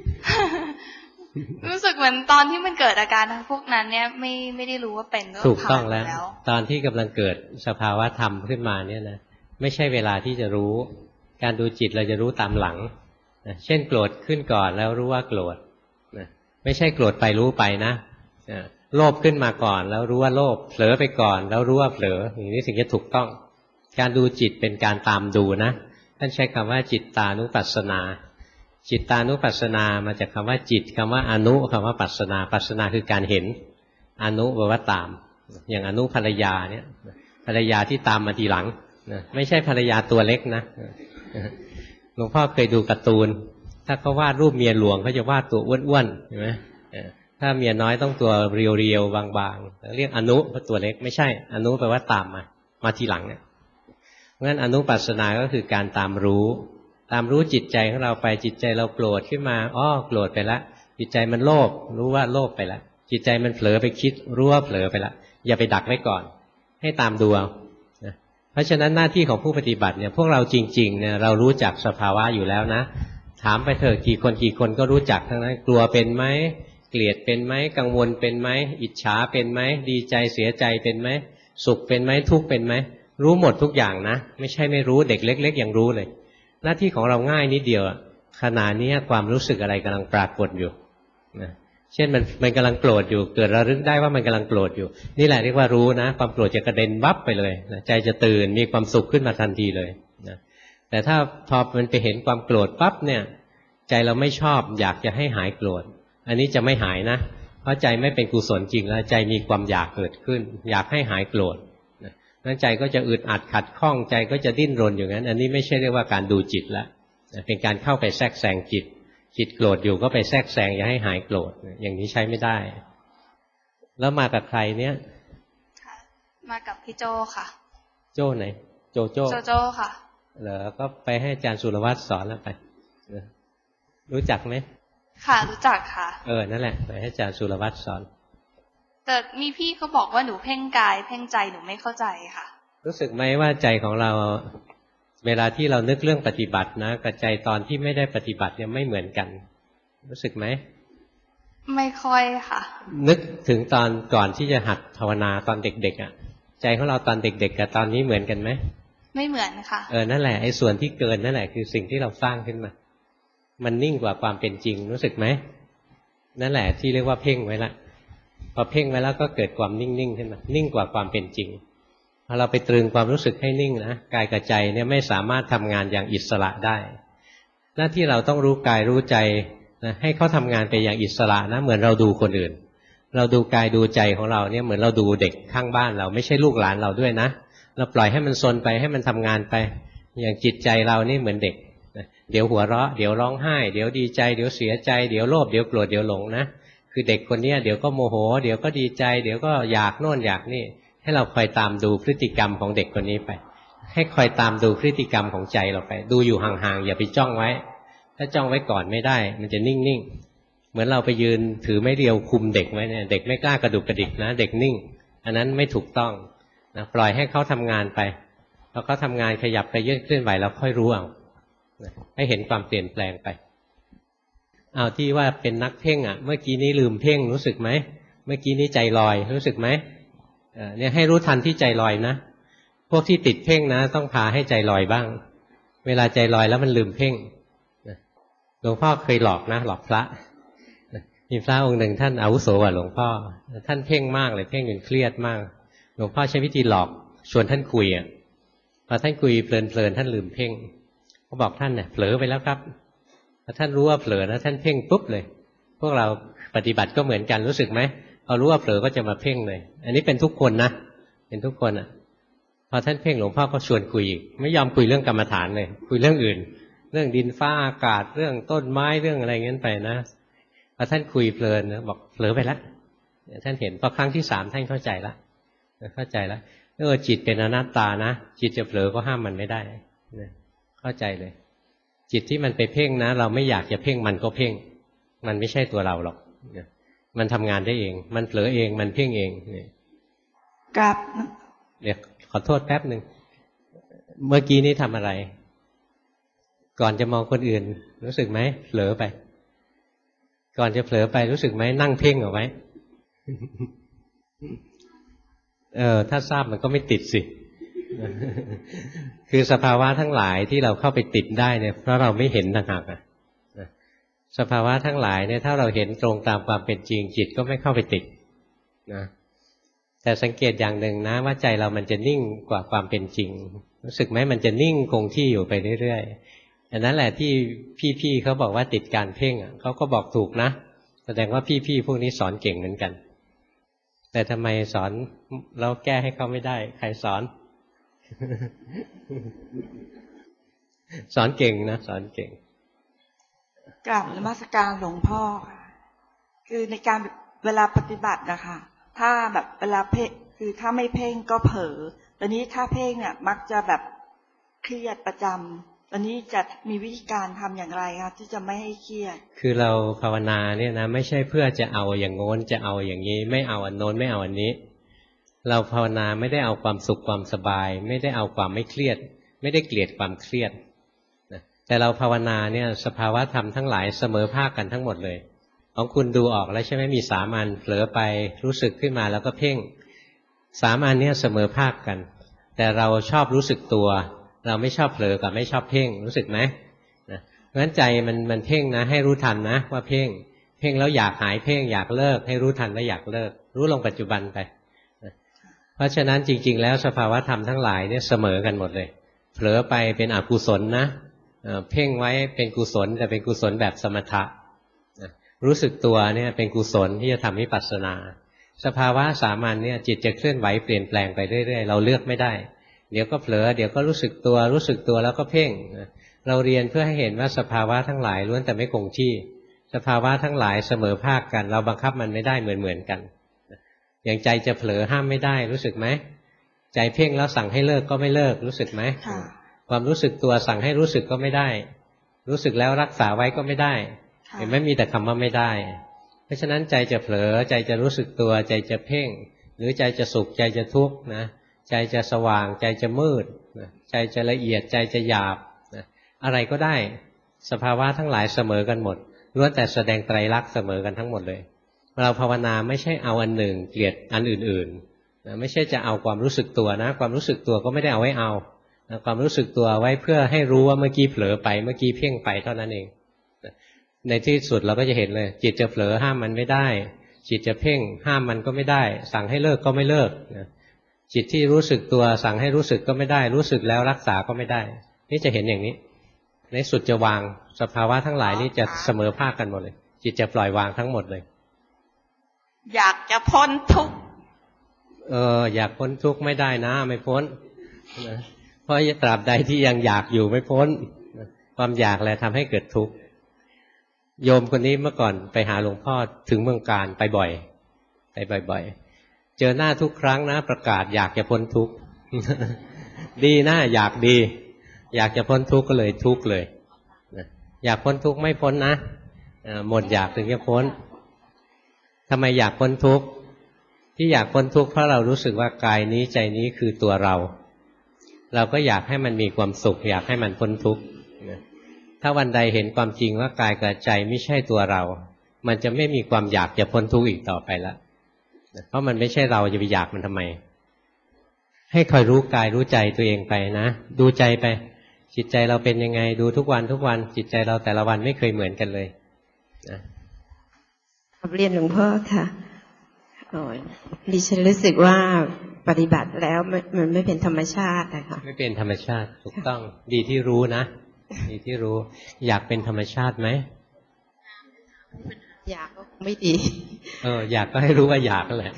รู้สึกเหมือนตอนที่มันเกิดอาการพวกนั้นเนี่ยไม่ได้รู้ว่าเป็นถูกต้องแล้วตอนที่กำลังเกิดสภาวะธรรมขึ้นมาเนี่ยนะไม่ใช่เวลาที่จะรู้การดูจิตเราจะรู้ตามหลังนะเช่นโกรธขึ้นก่อนแล้วรู้ว่าโกรธนะไม่ใช่โกรธไปรู้ไปนะโลภขึ้นมาก่อนแล้วรู้ว่าโลภเผลอไปก่อนแล้วรู้ว่าเผลออย่างนี้ถึงจะถูกต้องการดูจิตเป็นการตามดูนะท่านใช้คำว่าจิตตานุปัสสนาจิตตานุปัสสนามาจากคำว่าจิตคำว่าอนุคำว่าปัสสนาปัสสนาคือการเห็นอนุแปลว่าตามอย่างอนุภรรยาเนี่ยภรรยาที่ตามมาทีหลังไม่ใช่ภรรยาตัวเล็กนะหลวงพ่อเคยดูการ์ตูนถ้าเขาวาดรูปเมียหลวงเขาจะวาดตัวอ้วนๆใช่ไหมถ้าเมียน้อยต้องตัวเรียวๆบางๆเรียกอนุเพราะตัวเล็กไม่ใช่อนุแปลว่าตามมาทีหลังเนี่ยเพราะฉะนั้นอนุปัสสนาก็คือการตามรู้จิตใจของเราไปจิตใจเราโกรธขึ้นมาโกรธไปแล้วจิตใจมันโลภรู้ว่าโลภไปแล้วจิตใจมันเผลอไปคิดรู้ว่าเผลอไปแล้วอย่าไปดักไว้ก่อนให้ตามดูเอาเพราะฉะนั้นหน้าที่ของผู้ปฏิบัติเนี่ยพวกเราจริงๆเนี่ยเรารู้จักสภาวะอยู่แล้วนะถามไปเถอะกี่คนก็รู้จักทั้งนั้นกลัวเป็นไหมเกลียดเป็นไหมกังวลเป็นไหมอิจฉาเป็นไหมดีใจเสียใจเป็นไหมสุขเป็นไหมทุกข์เป็นไหมรู้หมดทุกอย่างนะไม่ใช่ไม่รู้เด็กเล็กๆยังรู้เลยหน้าที่ของเราง่ายนิดเดียวขณะนี้ความรู้สึกอะไรกำลังปรากฏอยู่นะเช่นมันกำลังโกรธอยู่เกิดระลึกได้ว่ามันกำลังโกรธอยู่นี่แหละเรียกว่ารู้นะความโกรธจะกระเด็นวับไปเลยนะใจจะตื่นมีความสุขขึ้นมาทันทีเลยนะแต่ถ้าพอมันไปเห็นความโกรธปั๊บเนี่ยใจเราไม่ชอบอยากจะให้หายโกรธอันนี้จะไม่หายนะเพราะใจไม่เป็นกุศลจริงแล้วใจมีความอยากเกิดขึ้นอยากให้หายโกรธนั้นใจก็จะอึดอัดขัดข้องใจก็จะดิ้นรนอย่างนั้นอันนี้ไม่ใช่เรียกว่าการดูจิตละเป็นการเข้าไปแทรกแซงจิตโกรธอยู่ก็ไปแทรกแซงอย่าให้หายโกรธอย่างนี้ใช้ไม่ได้แล้วมากับใครเนี่ยมากับพี่โจค่ะโจ้ไหนโจค่ะเหรอก็ไปให้อาจารย์สุรวัตรสอนแล้วไปรู้จักไหมค่ะรู้จักค่ะนั่นแหละไปให้อาจารย์สุรวัตรสอนแต่มีพี่เขาบอกว่าหนูเพ่งกายเพ่งใจหนูไม่เข้าใจค่ะรู้สึกไหมว่าใจของเราเวลาที่เรานึกเรื่องปฏิบัตินะกับใจตอนที่ไม่ได้ปฏิบัติเนี่ยไม่เหมือนกันรู้สึกไหมไม่ค่อยค่ะนึกถึงตอนก่อนที่จะหัดภาวนาตอนเด็กๆใจของเราตอนเด็กๆกับตอนนี้เหมือนกันไหมไม่เหมือนค่ะนั่นแหละไอ้ส่วนที่เกินนั่นแหละคือสิ่งที่เราสร้างขึ้นมามันนิ่งกว่าความเป็นจริงรู้สึกไหมนั่นแหละที่เรียกว่าเพ่งไว้ละพอเพ่งไว้แล้วก็เกิดความนิ่งๆขึ้นมานิ่งกว่าความเป็นจริงพอเราไปตรึงความรู้สึกให้นิ่งนะกายกับใจเนี่ยไม่สามารถทำงานอย่างอิสระได้หน้าที่เราต้องรู้กายรู้ใจนะให้เขาทำงานไปอย่างอิสระนะเหมือนเราดูคนอื่นเราดูกายดูใจของเราเนี่ยเหมือนเราดูเด็กข้างบ้านเราไม่ใช่ลูกหลานเราด้วยนะเราปล่อยให้มันซนไปให้มันทำงานไปอย่างจิตใจเรานี่เหมือนเด็กเดี๋ยวหัวเราะเดี๋ยวร้องไห้เดี๋ยวดีใจเดี๋ยวเสียใจเดี๋ยวโลภเดี๋ยวโกรธเดี๋ยวหลงนะคือเด็กคนนี้เดี๋ยวก็โมโหเดี๋ยวก็ดีใจเดี๋ยวก็อยากโน่นอยากนี่ให้เราคอยตามดูพฤติกรรมของเด็กคนนี้ไปให้คอยตามดูพฤติกรรมของใจเราไปดูอยู่ห่างๆอย่าไปจ้องไว้ถ้าจ้องไว้ก่อนไม่ได้มันจะนิ่งๆเหมือนเราไปยืนถือไม้เรียวคุมเด็กไว้เนี่ยเด็กไม่กล้ากระดุกกระดิกนะเด็กนิ่งอันนั้นไม่ถูกต้องนะปล่อยให้เขาทำงานไปพอเขาทำงานขยับไปยื่นเคลื่อนไหวเราค่อยรู้เอาให้เห็นความเปลี่ยนแปลงไปเอาที่ว่าเป็นนักเพ่งเมื่อกี้นี้ลืมเพ่งรู้สึกไหมเมื่อกี้นี้ใจลอยรู้สึกไหมเนี่ยให้รู้ทันที่ใจลอยนะพวกที่ติดเพ่งนะต้องพาให้ใจลอยบ้างเวลาใจลอยแล้วมันลืมเพ่งหลวงพ่อเคยหลอกนะหลอกพระมีพระองค์หนึ่งท่านอาวุโสกว่าหลวงพ่อท่านเพ่งมากเลยเพ่งจนเครียดมากหลวงพ่อใช้วิธีหลอกชวนท่านคุยพอท่านคุยเพลินๆท่านลืมเพ่งก็บอกท่านเนี่ยเผลอไปแล้วครับพอท่านรู้ว่าเผลอนะท่านเพ่งปุ๊บเลยพวกเราปฏิบัติก็เหมือนกันรู้สึกไหมพอรู้ว่าเผลอก็จะมาเพ่งเลยอันนี้เป็นทุกคนนะเป็นทุกคนพอท่านเพ่งหลวงพ่อก็ชวนคุยอีกไม่ยอมคุยเรื่องกรรมฐานเลยคุยเรื่องอื่นเรื่องดินฟ้าอากาศเรื่องต้นไม้เรื่องอะไรเงี้ยไปนะพอท่านคุยเพลินนะบอกเผลอไปแล้วท่านเห็นพอครั้งที่3ท่านเข้าใจแล้วจิตเป็นอนัตตานะจิตจะเผลอก็ห้ามมันไม่ได้เข้าใจเลยจิตที่มันไปเพ่งนะเราไม่อยากจะเพ่งมันก็เพ่งมันไม่ใช่ตัวเราหรอกมันทำงานได้เองมันเผลอเองมันเพ่งเองเนี่ยกับเดี๋ยวขอโทษแป๊บหนึ่งเมื่อกี้นี้ทำอะไรก่อนจะมองคนอื่นรู้สึกไหมเผลอไปก่อนจะเผลอไปรู้สึกไหมนั่งเพ่งเอาไว้ถ้าทราบมันก็ไม่ติดสิคือสภาวะทั้งหลายที่เราเข้าไปติดได้เนี่ยเพราะเราไม่เห็นต่างหากสภาวะทั้งหลายเนี่ยถ้าเราเห็นตรงตามความเป็นจริงจิตก็ไม่เข้าไปติดนะแต่สังเกตอย่างหนึ่งนะว่าใจเรามันจะนิ่งกว่าความเป็นจริงรู้สึกไหมมันจะนิ่งคงที่อยู่ไปเรื่อยๆอันนั้นแหละที่พี่ๆเขาบอกว่าติดการเพ่งเขาก็บอกถูกนะแสดงว่าพี่ๆพวกนี้สอนเก่งเหมือนกันแต่ทำไมสอนเราแก้ให้เขาไม่ได้ใครสอน สอนเก่งนะสอนเก่งกราบนมัสการหลวงพ่อค่ะคือในการเวลาปฏิบัตินะคะถ้าแบบเวลาเพ่งคือถ้าไม่เพ่งก็เผลอตอนนี้ถ้าเพ่งเนี่ยมักจะแบบเครียดประจำตอนนี้จะมีวิธีการทำอย่างไรคะที่จะไม่ให้เครียดคือเราภาวนาเนี่ยนะไม่ใช่เพื่อจะเอาอย่างโน้นจะเอาอย่างนี้ไม่เอาอันโน้นไม่เอาอันนี้เราภาวนาไม่ได้เอาความสุขความสบายไม่ได้เอาความไม่เครียดไม่ได้เกลียดความเครียดแต่เราภาวนาเนี่ยสภาวะธรรมทั้งหลายเสมอภาคกันทั้งหมดเลยของคุณดูออกแล้วใช่ไหมมี3 อันเผลอไปรู้สึกขึ้นมาแล้วก็เพ่ง3 อันเนี่ยเสมอภาคกันแต่เราชอบรู้สึกตัวเราไม่ชอบเผลอกับไม่ชอบเพ่งรู้สึกไหมเพราะฉะนั้นใจมันเพ่งนะให้รู้ทันนะว่าเพ่งแล้วอยากหายเพ่งอยากเลิกให้รู้ทันว่าอยากเลิกรู้ลงปัจจุบันไปเพราะฉะนั้นจริงๆแล้วสภาวะธรรมทั้งหลายเนี่ยเสมอกันหมดเลยเผลอไปเป็นอกุศลนะเพ่งไว้เป็นกุศลแต่เป็นกุศลแบบสมถะรู้สึกตัวเนี่ยเป็นกุศลที่จะทำวิปัสสนาสภาวะสามัญเนี่ยจิตจะเคลื่อนไหวเปลี่ยนแปลงไปเรื่อยๆเราเลือกไม่ได้เดี๋ยวก็เผลอเดี๋ยวก็รู้สึกตัวแล้วก็เพ่งเราเรียนเพื่อให้เห็นว่าสภาวะทั้งหลายล้วนแต่ไม่คงที่สภาวะทั้งหลายเสมอภาคกันเราบังคับมันไม่ได้เหมือนกันอย่างใจจะเผลอห้ามไม่ได้รู้สึกไหมใจเพ่งแล้วสั่งให้เลิกก็ไม่เลิกรู้สึกไหมความรู้สึกตัวสั่งให้รู้สึกก็ไม่ได้รู้สึกแล้วรักษาไว้ก็ไม่ได้เห็นไหมมีแต่คำว่าไม่ได้เพราะฉะนั้นใจจะเผลอใจจะรู้สึกตัวใจจะเพ่งหรือใจจะสุขใจจะทุกข์นะใจจะสว่างใจจะมืดใจจะละเอียดใจจะหยาบอะไรก็ได้สภาวะทั้งหลายเสมอกันหมดล้วนแต่แสดงไตรลักษณ์เสมอกันทั้งหมดเลยเราภาวนาไม่ใช่เอาอันหนึ่งเกลียดอันอื่นๆนะไม่ใช่จะเอาความรู้สึกตัวนะความรู้สึกตัวก็ไม่ได้เอาไว้เอาความรู้สึกตัวไว้เพื่อให้รู้ว่าเมื่อกี้เผลอไปเมื่อกี้เพ่งไปเท่านั้นเองในที่สุดเราก็จะเห็นเลยจิตจะเผลอห้ามมันไม่ได้จิตจะเพ่งห้ามมันก็ไม่ได้สั่งให้เลิกก็ไม่เลิกจิตที่รู้สึกตัวสั่งให้รู้สึกก็ไม่ได้รู้สึกแล้วรักษาก็ไม่ได้นี่จะเห็นอย่างนี้ในสุดจะวางสภาวะทั้งหลายนี่จะเสมอภาคกันหมดเลยจิตจะปล่อยวางทั้งหมดเลยอยากจะพ้นทุกข์อยากพ้นทุกข์ไม่ได้นะไม่พ้นนะเพราะตราบใดที่ยังอยากอยู่ไม่พ้นความอยากแหละทำให้เกิดทุกข์โยมคนนี้เมื่อก่อนไปหาหลวงพ่อถึงเมืองการไปบ่อยเจอหน้าทุกครั้งนะประกาศอยากจะพ้นทุกข์ ดีนะอยากดีอยากจะพ้นทุกข์ก็เลยทุกข์เลยอยากพ้นทุกข์ไม่พ้นนะหมดอยากถึงจะพ้นทำไมอยากพ้นทุกข์ที่อยากพ้นทุกข์เพราะเรารู้สึกว่ากายนี้ใจนี้คือตัวเราก็อยากให้มันมีความสุขอยากให้มันพ้นทุกข์ถ้าวันใดเห็นความจริงว่ากายกับใจไม่ใช่ตัวเรามันจะไม่มีความอยากจะพ้นทุกข์อีกต่อไปแล้วเพราะมันไม่ใช่เราจะไปอยากมันทำไมให้คอยรู้กายรู้ใจตัวเองไปนะดูใจไปจิตใจเราเป็นยังไงดูทุกวันจิตใจเราแต่ละวันไม่เคยเหมือนกันเลยนะเรียนหลวงพ่อค่ะดิฉันรู้สึกว่าปฏิบัติแล้วมันไม่เป็นธรรมชาตินะคะไม่เป็นธรรมชาติถูกต้องดีที่รู้นะดีที่รู้อยากเป็นธรรมชาติไหมอยากก็ไม่ดีอยากก็ให้รู้ว่าอยากนั่นแหละ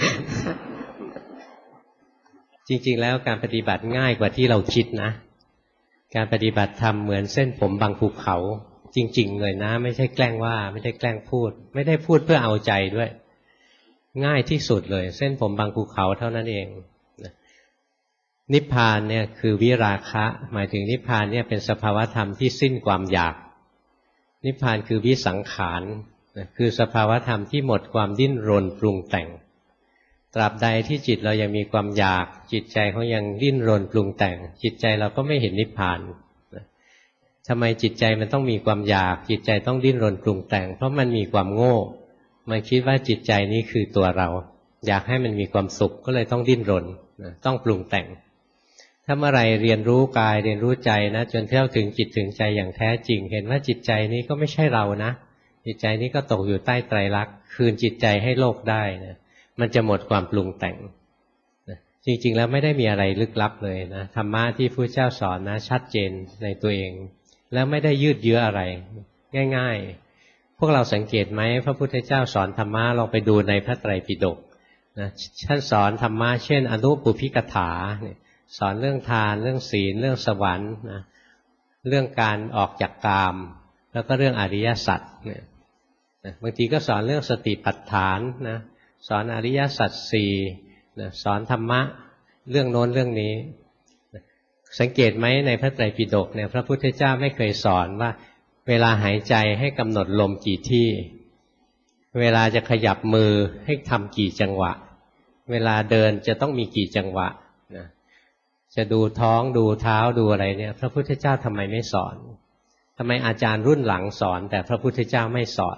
จริงๆแล้วการปฏิบัติง่ายกว่าที่เราคิดนะการปฏิบัติธรรมเหมือนเส้นผมบางภูเขาจริงๆเลยนะไม่ใช่แกล้งว่าไม่ได้แกล้งพูดไม่ได้พูดเพื่อเอาใจด้วยง่ายที่สุดเลยเส้นผมบางภูเขาเท่านั้นเองนิพพานเนี่ยคือวิราคะหมายถึงนิพพานเนี่ยเป็นสภาวธรรมที่สิ้นความอยากนิพพานคือวิสังขารคือสภาวธรรมที่หมดความดิ้นรนปรุงแต่งตราบใดที่จิตเรายังมีความอยากจิตใจเขายังดิ้นรนปรุงแต่งจิตใจเราก็ไม่เห็นนิพพานทำไมจิตใจมันต้องมีความอยากจิตใจต้องดิ้นรนปรุงแต่งเพราะมันมีความโง่มันคิดว่าจิตใจนี้คือตัวเราอยากให้มันมีความสุขก็เลยต้องดิ้นรนต้องปรุงแต่งถ้าเมื่อไรเรียนรู้กายเรียนรู้ใจนะจนเข้าถึงจิตถึงใจอย่างแท้จริงเห็นว่าจิตใจนี้ก็ไม่ใช่เรานะจิตใจนี้ก็ตกอยู่ใต้ไตรลักษณ์คืนจิตใจให้โลกได้นะมันจะหมดความปรุงแต่งจริงๆแล้วไม่ได้มีอะไรลึกลับเลยนะธรรมะที่พระเจ้าสอนนะชัดเจนในตัวเองแล้วไม่ได้ยืดเยื้ออะไรง่ายๆพวกเราสังเกตไหมพระพุทธเจ้าสอนธรรมะลองไปดูในพระไตรปิฎกนะท่านสอนธรรมะเช่นอนุปุพิกถาสอนเรื่องทานเรื่องศีลเรื่องสวรรค์นะเรื่องการออกจากกามแล้วก็เรื่องอริยสัจเนี่ยบางทีก็สอนเรื่องสติปัฏฐานนะสอนอริยสัจสี่นะสอนธรรมะเรื่องโน้นเรื่องนี้สังเกตไหมในพระไตรปิฎกเนี่ยพระพุทธเจ้าไม่เคยสอนว่าเวลาหายใจให้กำหนดลมกี่ที่เวลาจะขยับมือให้ทำกี่จังหวะเวลาเดินจะต้องมีกี่จังหวะนะจะดูท้องดูเท้าดูอะไรเนี่ยพระพุทธเจ้าทำไมไม่สอนทำไมอาจารย์รุ่นหลังสอนแต่พระพุทธเจ้าไม่สอน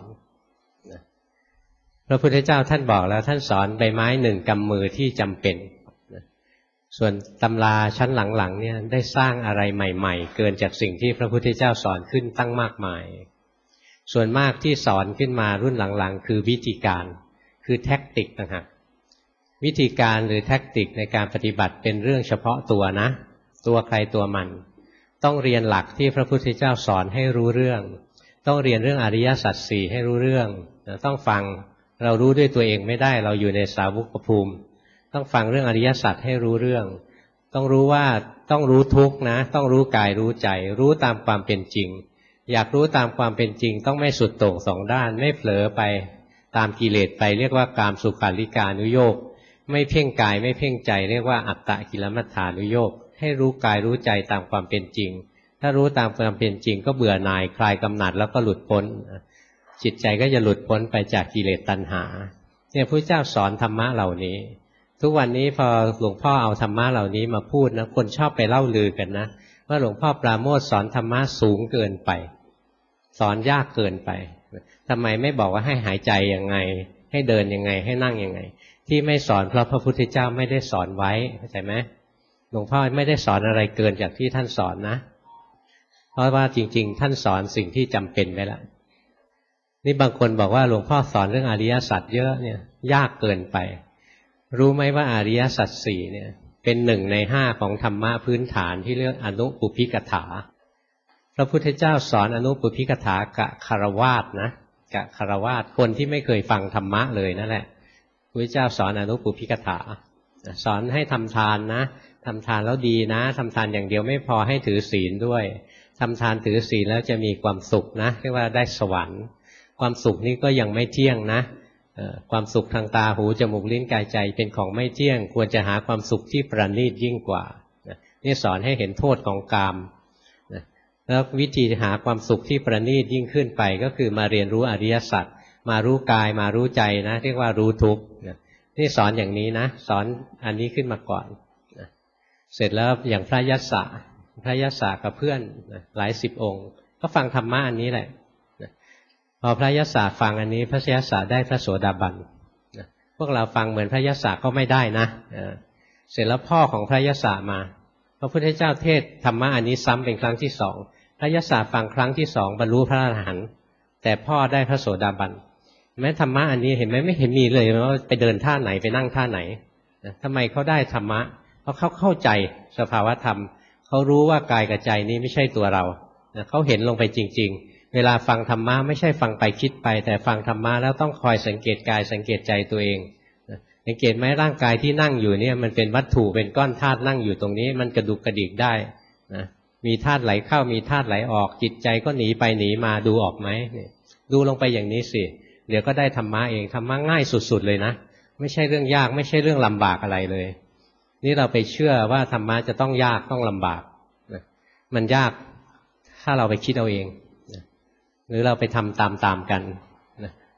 พระพุทธเจ้าท่านบอกแล้วท่านสอนใบไม้หนึ่งกำมือที่จำเป็นส่วนตำราชั้นหลังๆเนี่ยได้สร้างอะไรใหม่ๆเกินจากสิ่งที่พระพุทธเจ้าสอนขึ้นตั้งมากมายส่วนมากที่สอนขึ้นมารุ่นหลังๆคือวิธีการคือแท็กติกนะฮะวิธีการหรือแท็กติกในการปฏิบัติเป็นเรื่องเฉพาะตัวนะตัวใครตัวมันต้องเรียนหลักที่พระพุทธเจ้าสอนให้รู้เรื่องต้องเรียนเรื่องอริยสัจสี่ให้รู้เรื่องต้องฟังเรารู้ด้วยตัวเองไม่ได้เราอยู่ในสาวกภูมิต้องฟังเรื่องอริยสัจให้รู้เรื่องต้องรู้ว่าต้องรู้ทุกข์นะต้องรู้กายรู้ใจรู้ตามความเป็นจริงอยากรู้ตามความเป็นจริงต้องไม่สุดโต่งสองด้านไม่เผลอไปตามกิเลสไปเรียกว่ากามสุขาริการุโยคไม่เพ่งกายไม่เพ่งใจเรียกว่าอัตตกิลมัฏฐานุโยคให้รู้กายรู้ใจตามความเป็นจริงถ้ารู้ตามความเป็นจริงก็เบื่อหน่ายคลายกำหนัดแล้วก็หลุดพ้นจิตใจก็จะหลุดพ้นไปจากกิเลสตัณหาเนี่ยพระเจ้าสอนธรรมะเหล่านี้ทุกวันนี้พอหลวงพ่อเอาธรรมะเหล่านี้มาพูดนะคนชอบไปเล่าลือกันนะว่าหลวงพ่อปราโมทย์สอนธรรมะสูงเกินไปสอนยากเกินไปทำไมไม่บอกว่าให้หายใจยังไงให้เดินยังไงให้นั่งยังไงที่ไม่สอนเพราะพระพุทธเจ้าไม่ได้สอนไว้เข้าใจไหมหลวงพ่อไม่ได้สอนอะไรเกินจากที่ท่านสอนนะเพราะว่าจริงๆท่านสอนสิ่งที่จำเป็นไว้แล้วนี่บางคนบอกว่าหลวงพ่อสอนเรื่องอริยสัจเยอะเนี่ยยากเกินไปรู้ไหมว่าอริยสัจสี่เนี่ยเป็น1 ใน 5ของธรรมะพื้นฐานที่เรียกอนุปุพิกถาพระพุทธเจ้าสอนอนุปุพิกถากะคารวาสนะกะคารวาสคนที่ไม่เคยฟังธรรมะเลยนั่นแหละพระพุทธเจ้าสอนอนุปุพิกถาสอนให้ทำทานนะทำทานแล้วดีนะทำทานอย่างเดียวไม่พอให้ถือศีลด้วยทำทานถือศีลแล้วจะมีความสุขนะเรียกว่าได้สวรรค์ความสุขนี้ก็ยังไม่เที่ยงนะความสุขทางตาหูจมูกลิ้นกายใจเป็นของไม่เที่ยงควรจะหาความสุขที่ประณีตยิ่งกว่านี่สอนให้เห็นโทษของกามแล้ววิธีหาความสุขที่ประณีตยิ่งขึ้นไปก็คือมาเรียนรู้อริยสัจมารู้กายมารู้ใจนะเรียกว่ารู้ทุกข์นี่สอนอย่างนี้นะสอนอันนี้ขึ้นมาก่อนเสร็จแล้วอย่างพระยัสสะกับเพื่อนหลาย10 องค์ก็ฟังธรรมะอันนี้แหละพอพระยัสสะฟังอันนี้พระยัสสะได้พระโสดาบันพวกเราฟังเหมือนพระยัสสะก็ไม่ได้นะเสร็จแล้วพ่อของพระยัสสะมาพระพุทธเจ้าเทศธรรมะอันนี้ซ้ำเป็นครั้งที่2พระยัสสะฟังครั้งที่2บรรลุพระอรหันต์แต่พ่อได้พระโสดาบันแม้ธรรมะอันนี้เห็นไหมไม่เห็นมีเลยว่าไปเดินท่าไหนไปนั่งท่าไหนทำไมเขาได้ธรรมะเพราะเขาเข้าใจสภาวธรรมเขารู้ว่ากายกับใจนี้ไม่ใช่ตัวเราเขาเห็นลงไปจริงๆเวลาฟังธรรมะไม่ใช่ฟังไปคิดไปแต่ฟังธรรมะแล้วต้องคอยสังเกตกายสังเกตใจตัวเองสังเกตไหมร่างกายที่นั่งอยู่เนี่ยมันเป็นวัตถุเป็นก้อนธาตุนั่งอยู่ตรงนี้มันกระดุกกระดิกได้นะมีธาตุไหลเข้ามีธาตุไหลออกจิตใจก็หนีไปหนีมาดูออกไหมดูลงไปอย่างนี้สิเดี๋ยวก็ได้ธรรมะเองธรรมะง่ายสุดๆเลยนะไม่ใช่เรื่องยากไม่ใช่เรื่องลำบากอะไรเลยนี่เราไปเชื่อว่าธรรมะจะต้องยากต้องลำบากมันยากถ้าเราไปคิดเอาเองหรือเราไปทำตามๆกัน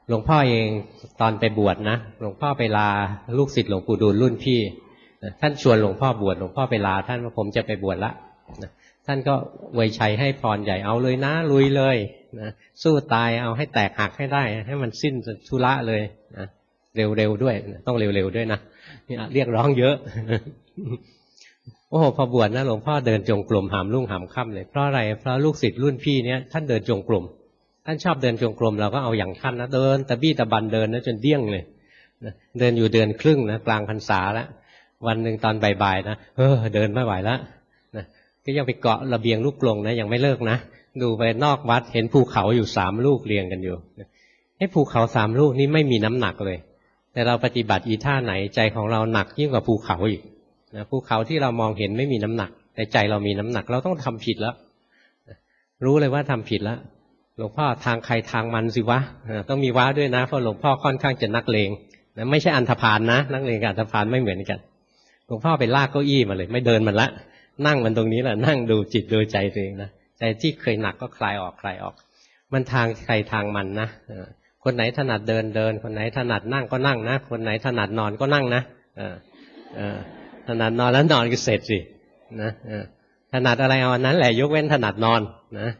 หลวงพ่อเองตอนไปบวชนะหลวงพ่อไปลาลูกศิษย์หลวงปู่ดูลรุ่นพี่ท่านชวนหลวงพ่อบวชหลวงพ่อไปลาท่านว่าผมจะไปบวชละท่านก็อวยชัยให้พรใหญ่เอาเลยนะลุยเลยนะสู้ตายเอาให้แตกหักให้ได้ให้มันสิ้นธุระเลยนะเร็วๆด้วยต้องเร็วๆด้วยนะนี่เรียกร้องเยอะ โอ้โหพอบวชนะหลวงพ่อเดินจงกรมหามรุ่งหามค่ำเลยเพราะอะไรเพราะลูกศิษย์รุ่นพี่เนี้ยท่านเดินจงกรมท่านชอบเดินจงกรมเราก็เอาอย่างท่านนะเดินตะบี้ตะบันเดินนะจนเดี้ยงเลยเดินอยู่เดือนครึ่งนะกลางพรรษาแล้ววันหนึ่งตอนบ่ายๆนะเดินไม่ไหวแล้วนะก็ยังไปเกาะระเบียงลูกกลงนะยังไม่เลิกนะดูไปนอกวัดเห็นภูเขาอยู่3 ลูกเรียงกันอยู่ให้ภูเขา3 ลูกนี้ไม่มีน้ำหนักเลยแต่เราปฏิบัติอีท่าไหนใจของเราหนักยิ่งกว่าภูเขาอีกนะภูเขาที่เรามองเห็นไม่มีน้ำหนักแต่ใจเรามีน้ำหนักเราต้องทำผิดแล้วรู้เลยว่าทำผิดแล้วหลวงพ่อทางใครทางมันสิวะต้องมีว้าด้วยนะเพราะหลวงพ่อค่อนข้างจะนักเลงนะไม่ใช่อันธพาลนะนักเลงกับอันธพาลไม่เหมือนกันหลวงพ่อไปลากเก้าอี้มาเลยไม่เดินมันละนั่งมันตรงนี้แหละนั่งดูจิตดูใจตัวเองนะใจที่เคยหนักก็คลายออกคลายออกมันทางใครทางมันนะคนไหนถนัดเดินเดินคนไหนถนัดนั่งก็นั่งนะคนไหนถนัดนอนก็นั่งนะถนัดนอนแล้วนอนก็เสร็จสินะถนัดอะไรเอาอันนั้นแหละยกเว้นถนัดนอนนะ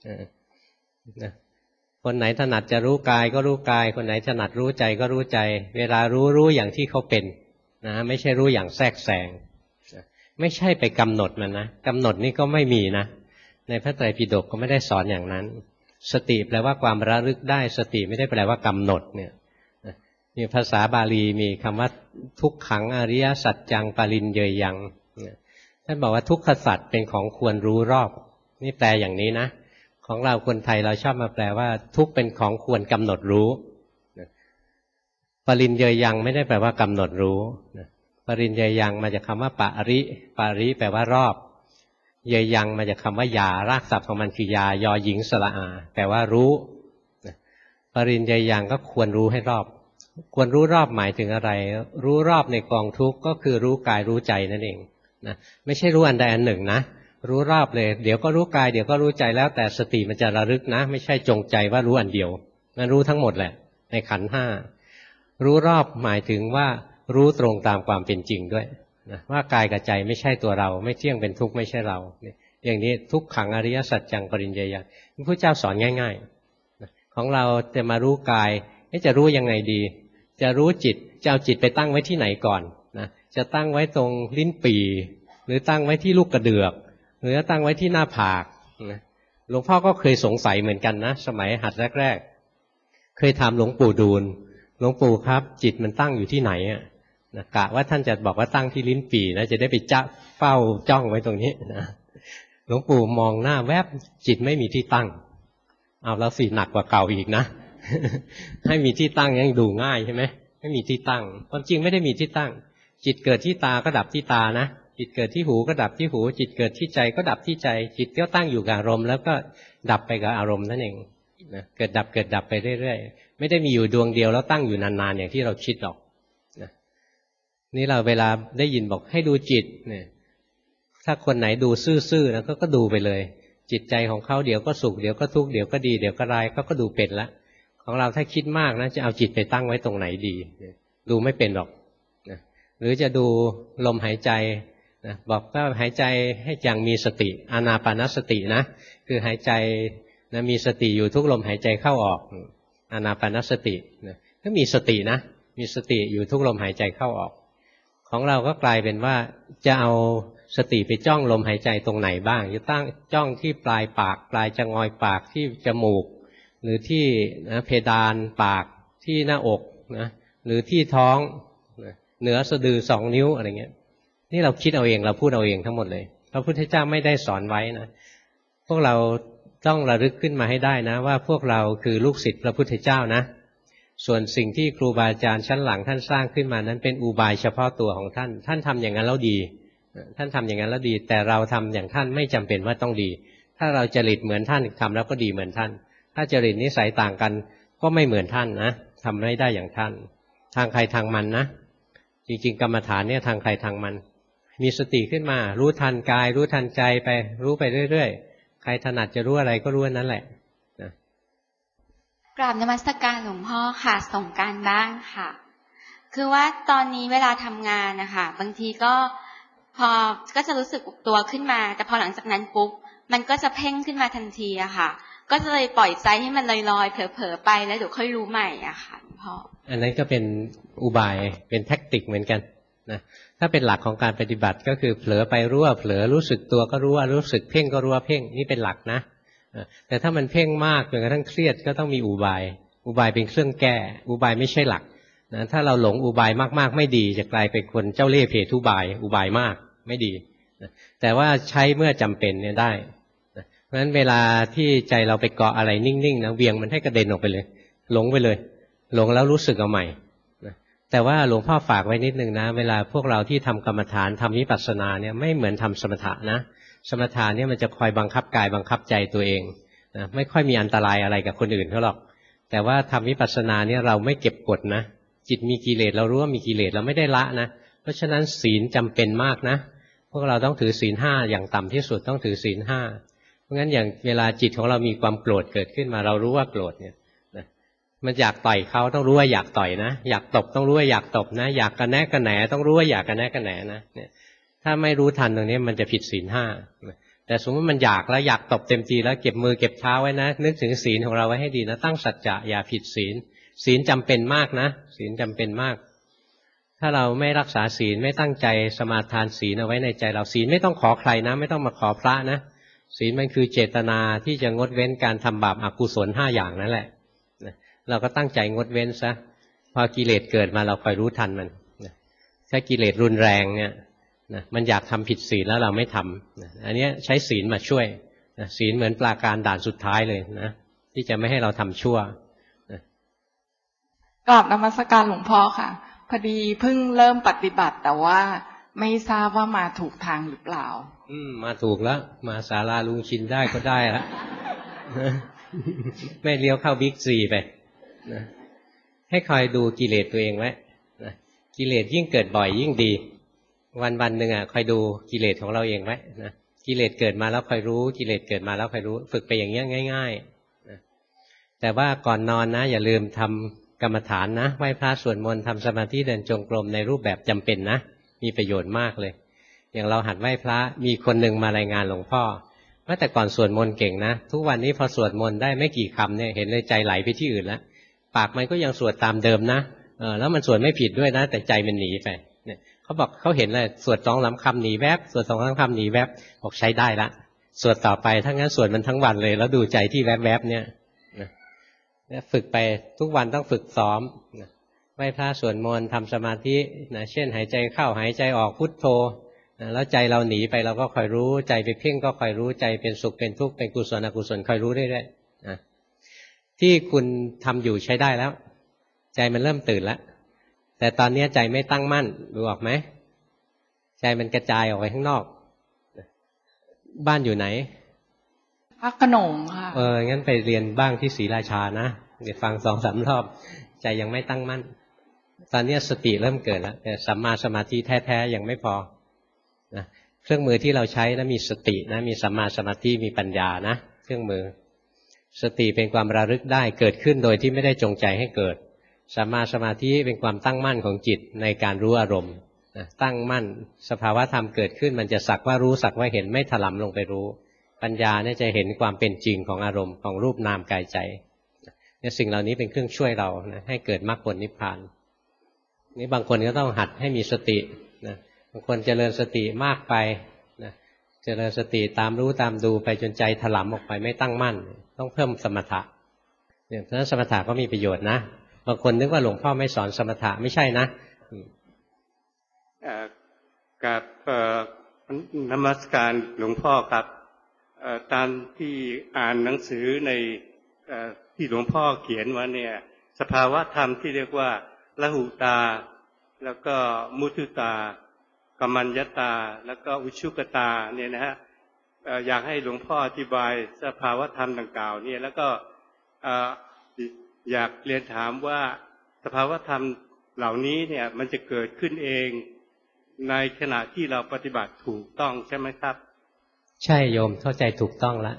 คนไหนถนัดจะรู้กายก็รู้กายคนไหนถนัดรู้ใจก็รู้ใจเวลารู้อย่างที่เขาเป็นนะไม่ใช่รู้อย่างแทรกแซงไม่ใช่ไปกำหนดมันนะกำหนดนี่ก็ไม่มีนะในพระไตรปิฎกก็ไม่ได้สอนอย่างนั้นสติแปลว่าความระลึกได้สติไม่ได้แปลว่ากำหนดเนี่ยมีภาษาบาลีมีคำว่าทุกขังอริยสัจจังปริญเยยังท่านบอกว่าทุกขสัจเป็นของควรรู้รอบนี่แปลอย่างนี้นะของเราคนไทยเราชอบมาแปลว่าทุกเป็นของควรกำหนดรู้ปริญเยยังไม่ได้แปลว่ากำหนดรู้ปริญเยยังมาจากคำว่าปริแปลว่ารอบเยยังมาจากคำว่ายารากศัพท์ของมันคือยายอหญิงสระอาแปลว่ารู้ปริญเยยังก็ควรรู้ให้รอบควรรู้รอบหมายถึงอะไรรู้รอบในกองทุกข์ก็คือรู้กายรู้ใจนั่นเองนะไม่ใช่รู้อันใดอันหนึ่งนะรู้รอบเลยเดี๋ยวก็รู้กายเดี๋ยวก็รู้ใจแล้วแต่สติมันจะระลึกนะไม่ใช่จงใจว่ารู้อันเดียวมันรู้ทั้งหมดแหละในขันธ์ห้ารู้รอบหมายถึงว่ารู้ตรงตามความเป็นจริงด้วยนะว่ากายกับใจไม่ใช่ตัวเราไม่เที่ยงเป็นทุกข์ไม่ใช่เราอย่างนี้ทุกขังอริยสัจจังปริญเยยังพระพุทธเจ้าสอนง่ายๆของเราจะมารู้กายจะรู้ยังไงดีจะรู้จิตจะเอาจิตไปตั้งไว้ที่ไหนก่อนนะจะตั้งไว้ตรงลิ้นปี่หรือตั้งไว้ที่ลูกกระเดือกหรือตั้งไว้ที่หน้าผากนะหลวงพ่อก็เคยสงสัยเหมือนกันนะสมัยหัดแรกๆเคยถามหลวงปู่ดูลหลวงปู่ครับจิตมันตั้งอยู่ที่ไหนนะกะว่าท่านจะบอกว่าตั้งที่ลิ้นปี่นะจะได้ไปจ้าเฝ้าจ้องไว้ตรงนี้นะหลวงปู่มองหน้าแวบจิตไม่มีที่ตั้งเอาแล้วสิหนักกว่าเก่าอีกนะ ให้มีที่ตั้งยังดูง่ายใช่ไหมไม่มีที่ตั้งความจริงไม่ได้มีที่ตั้งจิตเกิดที่ตาก็ดับที่ตานะจิตเกิดที่หูก็ดับที่หูจิตเกิดที่ใจก็ดับที่ใจจิตก็ตั้งอยู่กับอารมณ์แล้วก็ดับไปกับอารมณ์นั่นเองนะเกิดดับไปเรื่อยๆไม่ได้มีอยู่ดวงเดียวแล้วตั้งอยู่นานๆอย่างที่เราคิดหรอกนะนี่เราเวลาได้ยินบอกให้ดูจิตเนี่ยถ้าคนไหนดูซื่อๆนะก็ดูไปเลยจิตใจของเขาเดี๋ยวก็สุขเดี๋ยวก็ทุกข์เดี๋ยวก็ดีเดี๋ยวก็ร้ายเขาก็ดูเป็นละของเราถ้าคิดมากนะจะเอาจิตไปตั้งไว้ตรงไหนดีดูไม่เป็นหรอกนะหรือจะดูลมหายใจนะบอกว่าหายใจให้อย่างมีสติอานาปานสตินะคือหายใจนะมีสติอยู่ทุกลมหายใจเข้าออกอานาปานสตินะก็มีสตินะมีสติอยู่ทุกลมหายใจเข้าออกของเราก็กลายเป็นว่าจะเอาสติไปจ้องลมหายใจตรงไหนบ้างจะตั้งจ้องที่ปลายปากปลายจงอยปากที่จมูกหรือที่นะเพดานปากที่หน้าอกนะหรือที่ท้องนะเหนือสะดือ2 นิ้วอะไรเงี้ยนี่เราคิดเอาเองเราพูดเอาเองทั้งหมดเลยพระพุทธเจ้าไม่ได้สอนไว้นะพวกเราต้องระลึกขึ้นมาให้ได้นะว่าพวกเราคือลูกศิษย์พระพุทธเจ้านะส่วนสิ่งที่ครูบาอาจารย์ชั้นหลังท่านสร้างขึ้นมานั้นเป็นอุบายเฉพาะตัวของท่านท่านทำอย่างนั้นแล้วดีท่านทำอย่างนั้นแล้วดีแต่เราทำอย่างท่านไม่จำเป็นว่าต้องดีถ้าเราจริตเหมือนท่านทำแล้วก็ดีเหมือนท่านถ้าจริตนิสัยต่างกันก็ไม่เหมือนท่านนะทำไม่ได้อย่างท่านทางใครทางมันนะจริงๆกรรมฐานเนี่ยทางใครทางมันมีสติขึ้นมารู้ทันกายรู้ทันใจไปรู้ไปเรื่อยๆใครถนัดจะรู้อะไรก็รู้นั้นแหละนะกราบนมัสการหลวงพ่อค่ะส่งการบ้างค่ะคือว่าตอนนี้เวลาทำงานนะคะบางทีก็ก็จะรู้สึกตัวขึ้นมาแต่พอหลังจากนั้นปุ๊บมันก็จะเพ่งขึ้นมาทันทีอะค่ะก็จะเลยปล่อยใจให้มันลอยๆเผลอๆไปแล้วเดี๋ยวค่อยรู้ใหม่อะค่ะหลวงพ่ออันนั้นก็เป็นอุบายเป็นแทคติกเหมือนกันนะถ้าเป็นหลักของการปฏิบัติก็คือเผลอไปรู้ว่าเผลอรู้สึกตัวก็รู้ว่ารู้สึกเพ่งก็รู้ว่าเพ่งนี่เป็นหลักนะแต่ถ้ามันเพ่งมากจนกระทั่งเครียดก็ต้องมีอุบายเป็นเครื่องแก้อุบายไม่ใช่หลักนะถ้าเราหลงอุบายมากๆไม่ดีจะกลายเป็นคนเจ้าเล่ห์เพทุบายอุบายมากไม่ดีนะแต่ว่าใช้เมื่อจำเป็นเนี่ยได้นะเพราะฉะนั้นเวลาที่ใจเราไปเกาะอะไรนิ่งๆนะเวียงมันให้กระเด็นออกไปเลยหลงไปเลยหลงแล้วรู้สึกเอาใหม่นะแต่ว่าหลวงพ่อฝากไว้นิดนึงนะเวลาพวกเราที่ทำกรรมฐานทำวิปัสสนาเนี่ยไม่เหมือนทำสมถะนะสมถะเนี่ยมันจะคอยบังคับกายบังคับใจตัวเองนะไม่ค่อยมีอันตรายอะไรกับคนอื่นเขาหรอกแต่ว่าทำวิปัสสนาเนี่ยเราไม่เก็บกดนะจิตมีกิเลสเรารู้ว่ามีกิเลสเราไม่ได้ละนะเพราะฉะนั้นศีลจำเป็นมากนะพวกเราต้องถือศีลห้าอย่างต่ำที่สุดต้องถือศีลห้าเพราะงั้นอย่างเวลาจิตของเรามีความโกรธเกิดขึ้นมาเรารู้ว่าโกรธเนี่ยนะมันอยากต่อยเขาต้องรู้ว่าอยากต่อยนะอยากตบต้องรู้ว่าอยากตบนะอยากกระแนะกระแหนต้องรู้ว่าอยากกระแนะกระแหนนะเนี่ยถ้าไม่รู้ทันตรงนี้มันจะผิดศีลห้าแต่สมมติมันอยากแล้วอยากตบเต็มทีแล้วเก็บมือเก็บเท้าไว้นะนึกถึงศีลของเราไว้ให้ดีนะตั้งสัจจะอย่าผิดศีลศีลจำเป็นมากนะศีลจำเป็นมากถ้าเราไม่รักษาศีลไม่ตั้งใจสมาทานศีลเอาไว้ในใจเราศีลไม่ต้องขอใครนะไม่ต้องมาขอพระนะศีลมันคือเจตนาที่จะงดเว้นการทำบาปอกุศล5อย่างนั่นแหละเราก็ตั้งใจงดเว้นซะพอกิเลสเกิดมาเราคอยรู้ทันมันถ้ากิเลสรุนแรงเนี่ยมันอยากทำผิดศีลแล้วเราไม่ทำอันนี้ใช้ศีลมาช่วยศีลเหมือนปราการด่านสุดท้ายเลยนะที่จะไม่ให้เราทำชั่วกราบนมัสการหลวงพ่อค่ะพอดีเพิ่งเริ่มปฏิบัติแต่ว่าไม่ทราบว่ามาถูกทางหรือเปล่ามาถูกแล้วมาศาลาลุงชินได้ก็ได้แล้วไม่เลี้ยวเข้าบิ๊กซีไปนะให้คอยดูกิเลสตัวเองไว้นะกิเลสยิ่งเกิดบ่อยยิ่งดีวันหนึ่งคอยดูกิเลสของเราเองไว้นะกิเลสเกิดมาแล้วคอยรู้กิเลสเกิดมาแล้วคอยรู้ฝึกไปอย่างเงี้ยง่ายๆนะแต่ว่าก่อนนอนนะอย่าลืมทำกรรมฐานนะไหว้พระสวดมนต์ทำสมาธิเดินจงกรมในรูปแบบจำเป็นนะมีประโยชน์มากเลยอย่างเราหัดไหว้พระมีคนหนึ่งมารายงานหลวงพ่อว่าแต่ก่อนสวดมนต์เก่งนะทุกวันนี้พอสวดมนต์ได้ไม่กี่คำเนี่ยเห็นเลยใจไหลไปที่อื่นแล้วปากมันก็ยังสวดตามเดิมนะแล้วมันสวดไม่ผิดด้วยนะแต่ใจมันหนีไปเนี่ยเขาบอกเขาเห็นเลยสวด2-3คำหนีแวบสวด2-3คำหนีแวบบอกใช้ได้ละสวดต่อไปถ้างั้นสวดมันทั้งวันเลยแล้วดูใจที่แวบๆเนี่ยฝึกไปทุกวันต้องฝึกซ้อมไหว้พระสวดมนต์ทำสมาธินะเช่นหายใจเข้าหายใจออกพุทโธแล้วใจเราหนีไปเราก็คอยรู้ใจไปเพ่งก็คอยรู้ใจเป็นสุขเป็นทุกข์เป็นกุศลอกุศลคอยรู้เรื่อยๆนะที่คุณทำอยู่ใช้ได้แล้วใจมันเริ่มตื่นแล้วแต่ตอนนี้ใจไม่ตั้งมั่นดูออกไหมใจมันกระจายออกไปข้างนอกบ้านอยู่ไหนพระโขนงค่ะงั้นไปเรียนบ้างที่ศรีราชานะเดี๋ยวฟัง2-3 รอบใจยังไม่ตั้งมั่นตอนนี้สติเริ่มเกิดแล้วแต่สัมมาสมาธิแท้ๆยังไม่พอนะเครื่องมือที่เราใช้นะมีสตินะมีสัมมาสมาธิมีปัญญานะเครื่องมือสติเป็นความระลึกได้เกิดขึ้นโดยที่ไม่ได้จงใจให้เกิดสัมมาสมาธิเป็นความตั้งมั่นของจิตในการรู้อารมณ์นะตั้งมั่นสภาวะธรรมเกิดขึ้นมันจะสักว่ารู้สักว่าเห็นไม่ถลำลงไปรู้ปัญญาเนี่ยจะเห็นความเป็นจริงของอารมณ์ของรูปนามกายใจเนี่ยสิ่งเหล่านี้เป็นเครื่องช่วยเรานะให้เกิดมรรคผลนิพพานนี่บางคนก็ต้องหัดให้มีสตินะบางคนเจริญสติมากไปนะเจริญสติตามรู้ตามดูไปจนใจถลำออกไปไม่ตั้งมั่นต้องเพิ่มสมถะเนี่ยเพราะฉะนั้นสมถะก็มีประโยชน์นะบางคนนึกว่าหลวงพ่อไม่สอนสมถะไม่ใช่นะกับนมัสการหลวงพ่อครับตามที่อ่านหนังสือในที่หลวงพ่อเขียนว่าเนี่ยสภาวะธรรมที่เรียกว่าละหุตาแล้วก็มุทุตากัมมัญญตาแล้วก็อุชุกตาเนี่ยนะฮะอยากให้หลวงพ่ออธิบายสภาวะธรรมดังกล่าวเนี่ยแล้วก็อยากเรียนถามว่าสภาวะธรรมเหล่านี้เนี่ยมันจะเกิดขึ้นเองในขณะที่เราปฏิบัติถูกต้องใช่ไหมครับใช่โยมเข้าใจถูกต้องแล้ว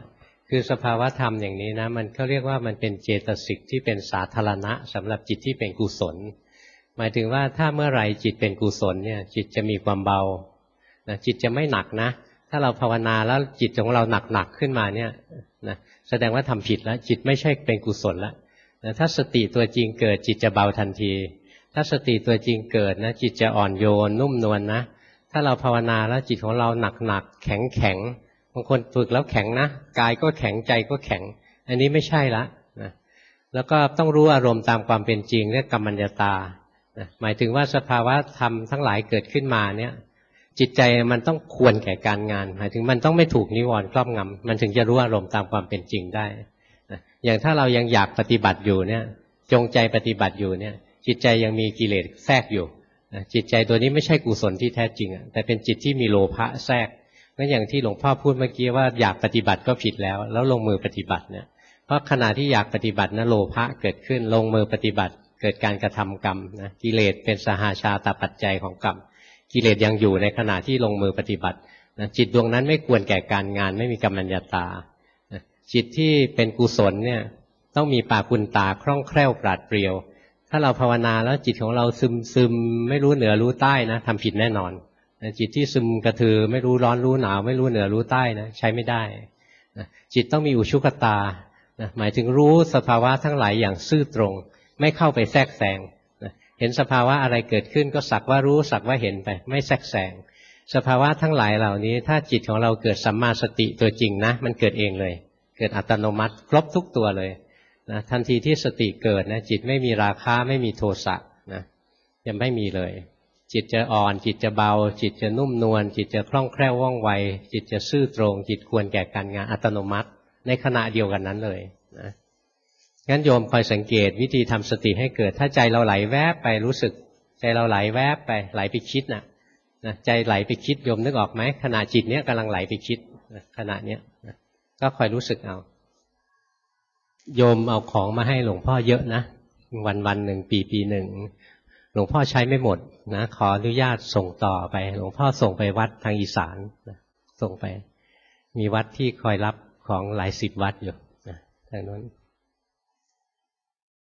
คือสภาวะธรรมอย่างนี้นะมันเขาเรียกว่ามันเป็นเจตสิกที่เป็นสาธารณะสำหรับจิตที่เป็นกุศลหมายถึงว่าถ้าเมื่อไหร่จิตเป็นกุศลเนี่ยจิตจะมีความเบานะจิตจะไม่หนักนะถ้าเราภาวนาแล้วจิตของเราหนักขึ้นมาเนี่ยนะแสดงว่าทำผิดแล้วจิตไม่ใช่เป็นกุศลแล้วนะถ้าสติตัวจริงเกิดจิตจะเบาทันทีถ้าสติตัวจริงเกิดนะจิตจะอ่อนโยนนุ่มนวลนะถ้าเราภาวนาแล้วจิตของเราหนักแข็งบางคนฝึกแล้วแข็งนะกายก็แข็งใจก็แข็งอันนี้ไม่ใช่ละนะแล้วก็ต้องรู้อารมณ์ตามความเป็นจริงเรียกกัมมัญญาตานะหมายถึงว่าสภาวะธรรมทั้งหลายเกิดขึ้นมาเนี่ยจิตใจมันต้องควรแก่การงานหมายถึงมันต้องไม่ถูกนิวรณ์ครอบงำมันถึงจะรู้อารมณ์ตามความเป็นจริงได้นะอย่างถ้าเรายังอยากปฏิบัติอยู่เนี่ยจงใจปฏิบัติอยู่เนี่ยจิตใจยังมีกิเลสแทรกอยู่นะจิตใจตัวนี้ไม่ใช่กุศลที่แท้จริงแต่เป็นจิตที่มีโลภะแทรกงั้นอย่างที่หลวงพ่อพูดเมื่อกี้ว่าอยากปฏิบัติก็ผิดแล้วลงมือปฏิบัติเนี่ยเพราะขณะที่อยากปฏิบัตินะโลภะเกิดขึ้นลงมือปฏิบัติเกิดการกระทำกรรมนะกิเลสเป็นสหาชาตปัจจัยของกรรมกิเลสยังอยู่ในขณะที่ลงมือปฏิบัตินะจิตดวงนั้นไม่ควรแก่การงานไม่มีกัมมัญญาตานะจิตที่เป็นกุศลเนี่ยต้องมีปากุณตาคล่องแคล่วปราดเปรียวถ้าเราภาวนาแล้วจิตของเราซึมไม่รู้เหนือรู้ใต้นะทำผิดแน่นอนจิตที่ซึมกระทือไม่รู้ร้อนรู้หนาวไม่รู้เหนือรู้ใต้นะใช้ไม่ได้นะจิตต้องมีอุชุกตานะหมายถึงรู้สภาวะทั้งหลายอย่างซื่อตรงไม่เข้าไปแทรกแซงนะเห็นสภาวะอะไรเกิดขึ้นก็สักว่ารู้สักว่าเห็นไปไม่แทรกแซงสภาวะทั้งหลายเหล่านี้ถ้าจิตของเราเกิดสัมมาสติตัวจริงนะมันเกิดเองเลยเกิดอัตโนมัติครบทุกตัวเลยนะทันทีที่สติเกิดนะจิตไม่มีราคะไม่มีโทสะนะยังไม่มีเลยจิตจะอ่อนจิตจะเบาจิตจะนุ่มนวลจิตจะคล่องแคล่วว่องไวจิตจะซื่อตรงจิตควรแก่การงานอัตโนมัติในขณะเดียวกันนั้นเลยนะงั้นโยมคอยสังเกตวิธีทำสติให้เกิดถ้าใจเราไหลแวบไปรู้สึกใจเราไหลแวบไปไหลไปคิดนะใจไหลไปคิดโยมนึกออกไหมขณะจิตเนี้ยกำลังไหลไปคิดขณะเนี้ยก็คอยรู้สึกเอาโยมเอาของมาให้หลวงพ่อเยอะนะวันหนึ่งปีหนึ่งหลวงพ่อใช้ไม่หมดนะขออนุญาตส่งต่อไปหลวงพ่อส่งไปวัดทางอีสานนะส่งไปมีวัดที่คอยรับของหลาย10 วัดอยู่นะทางนั้น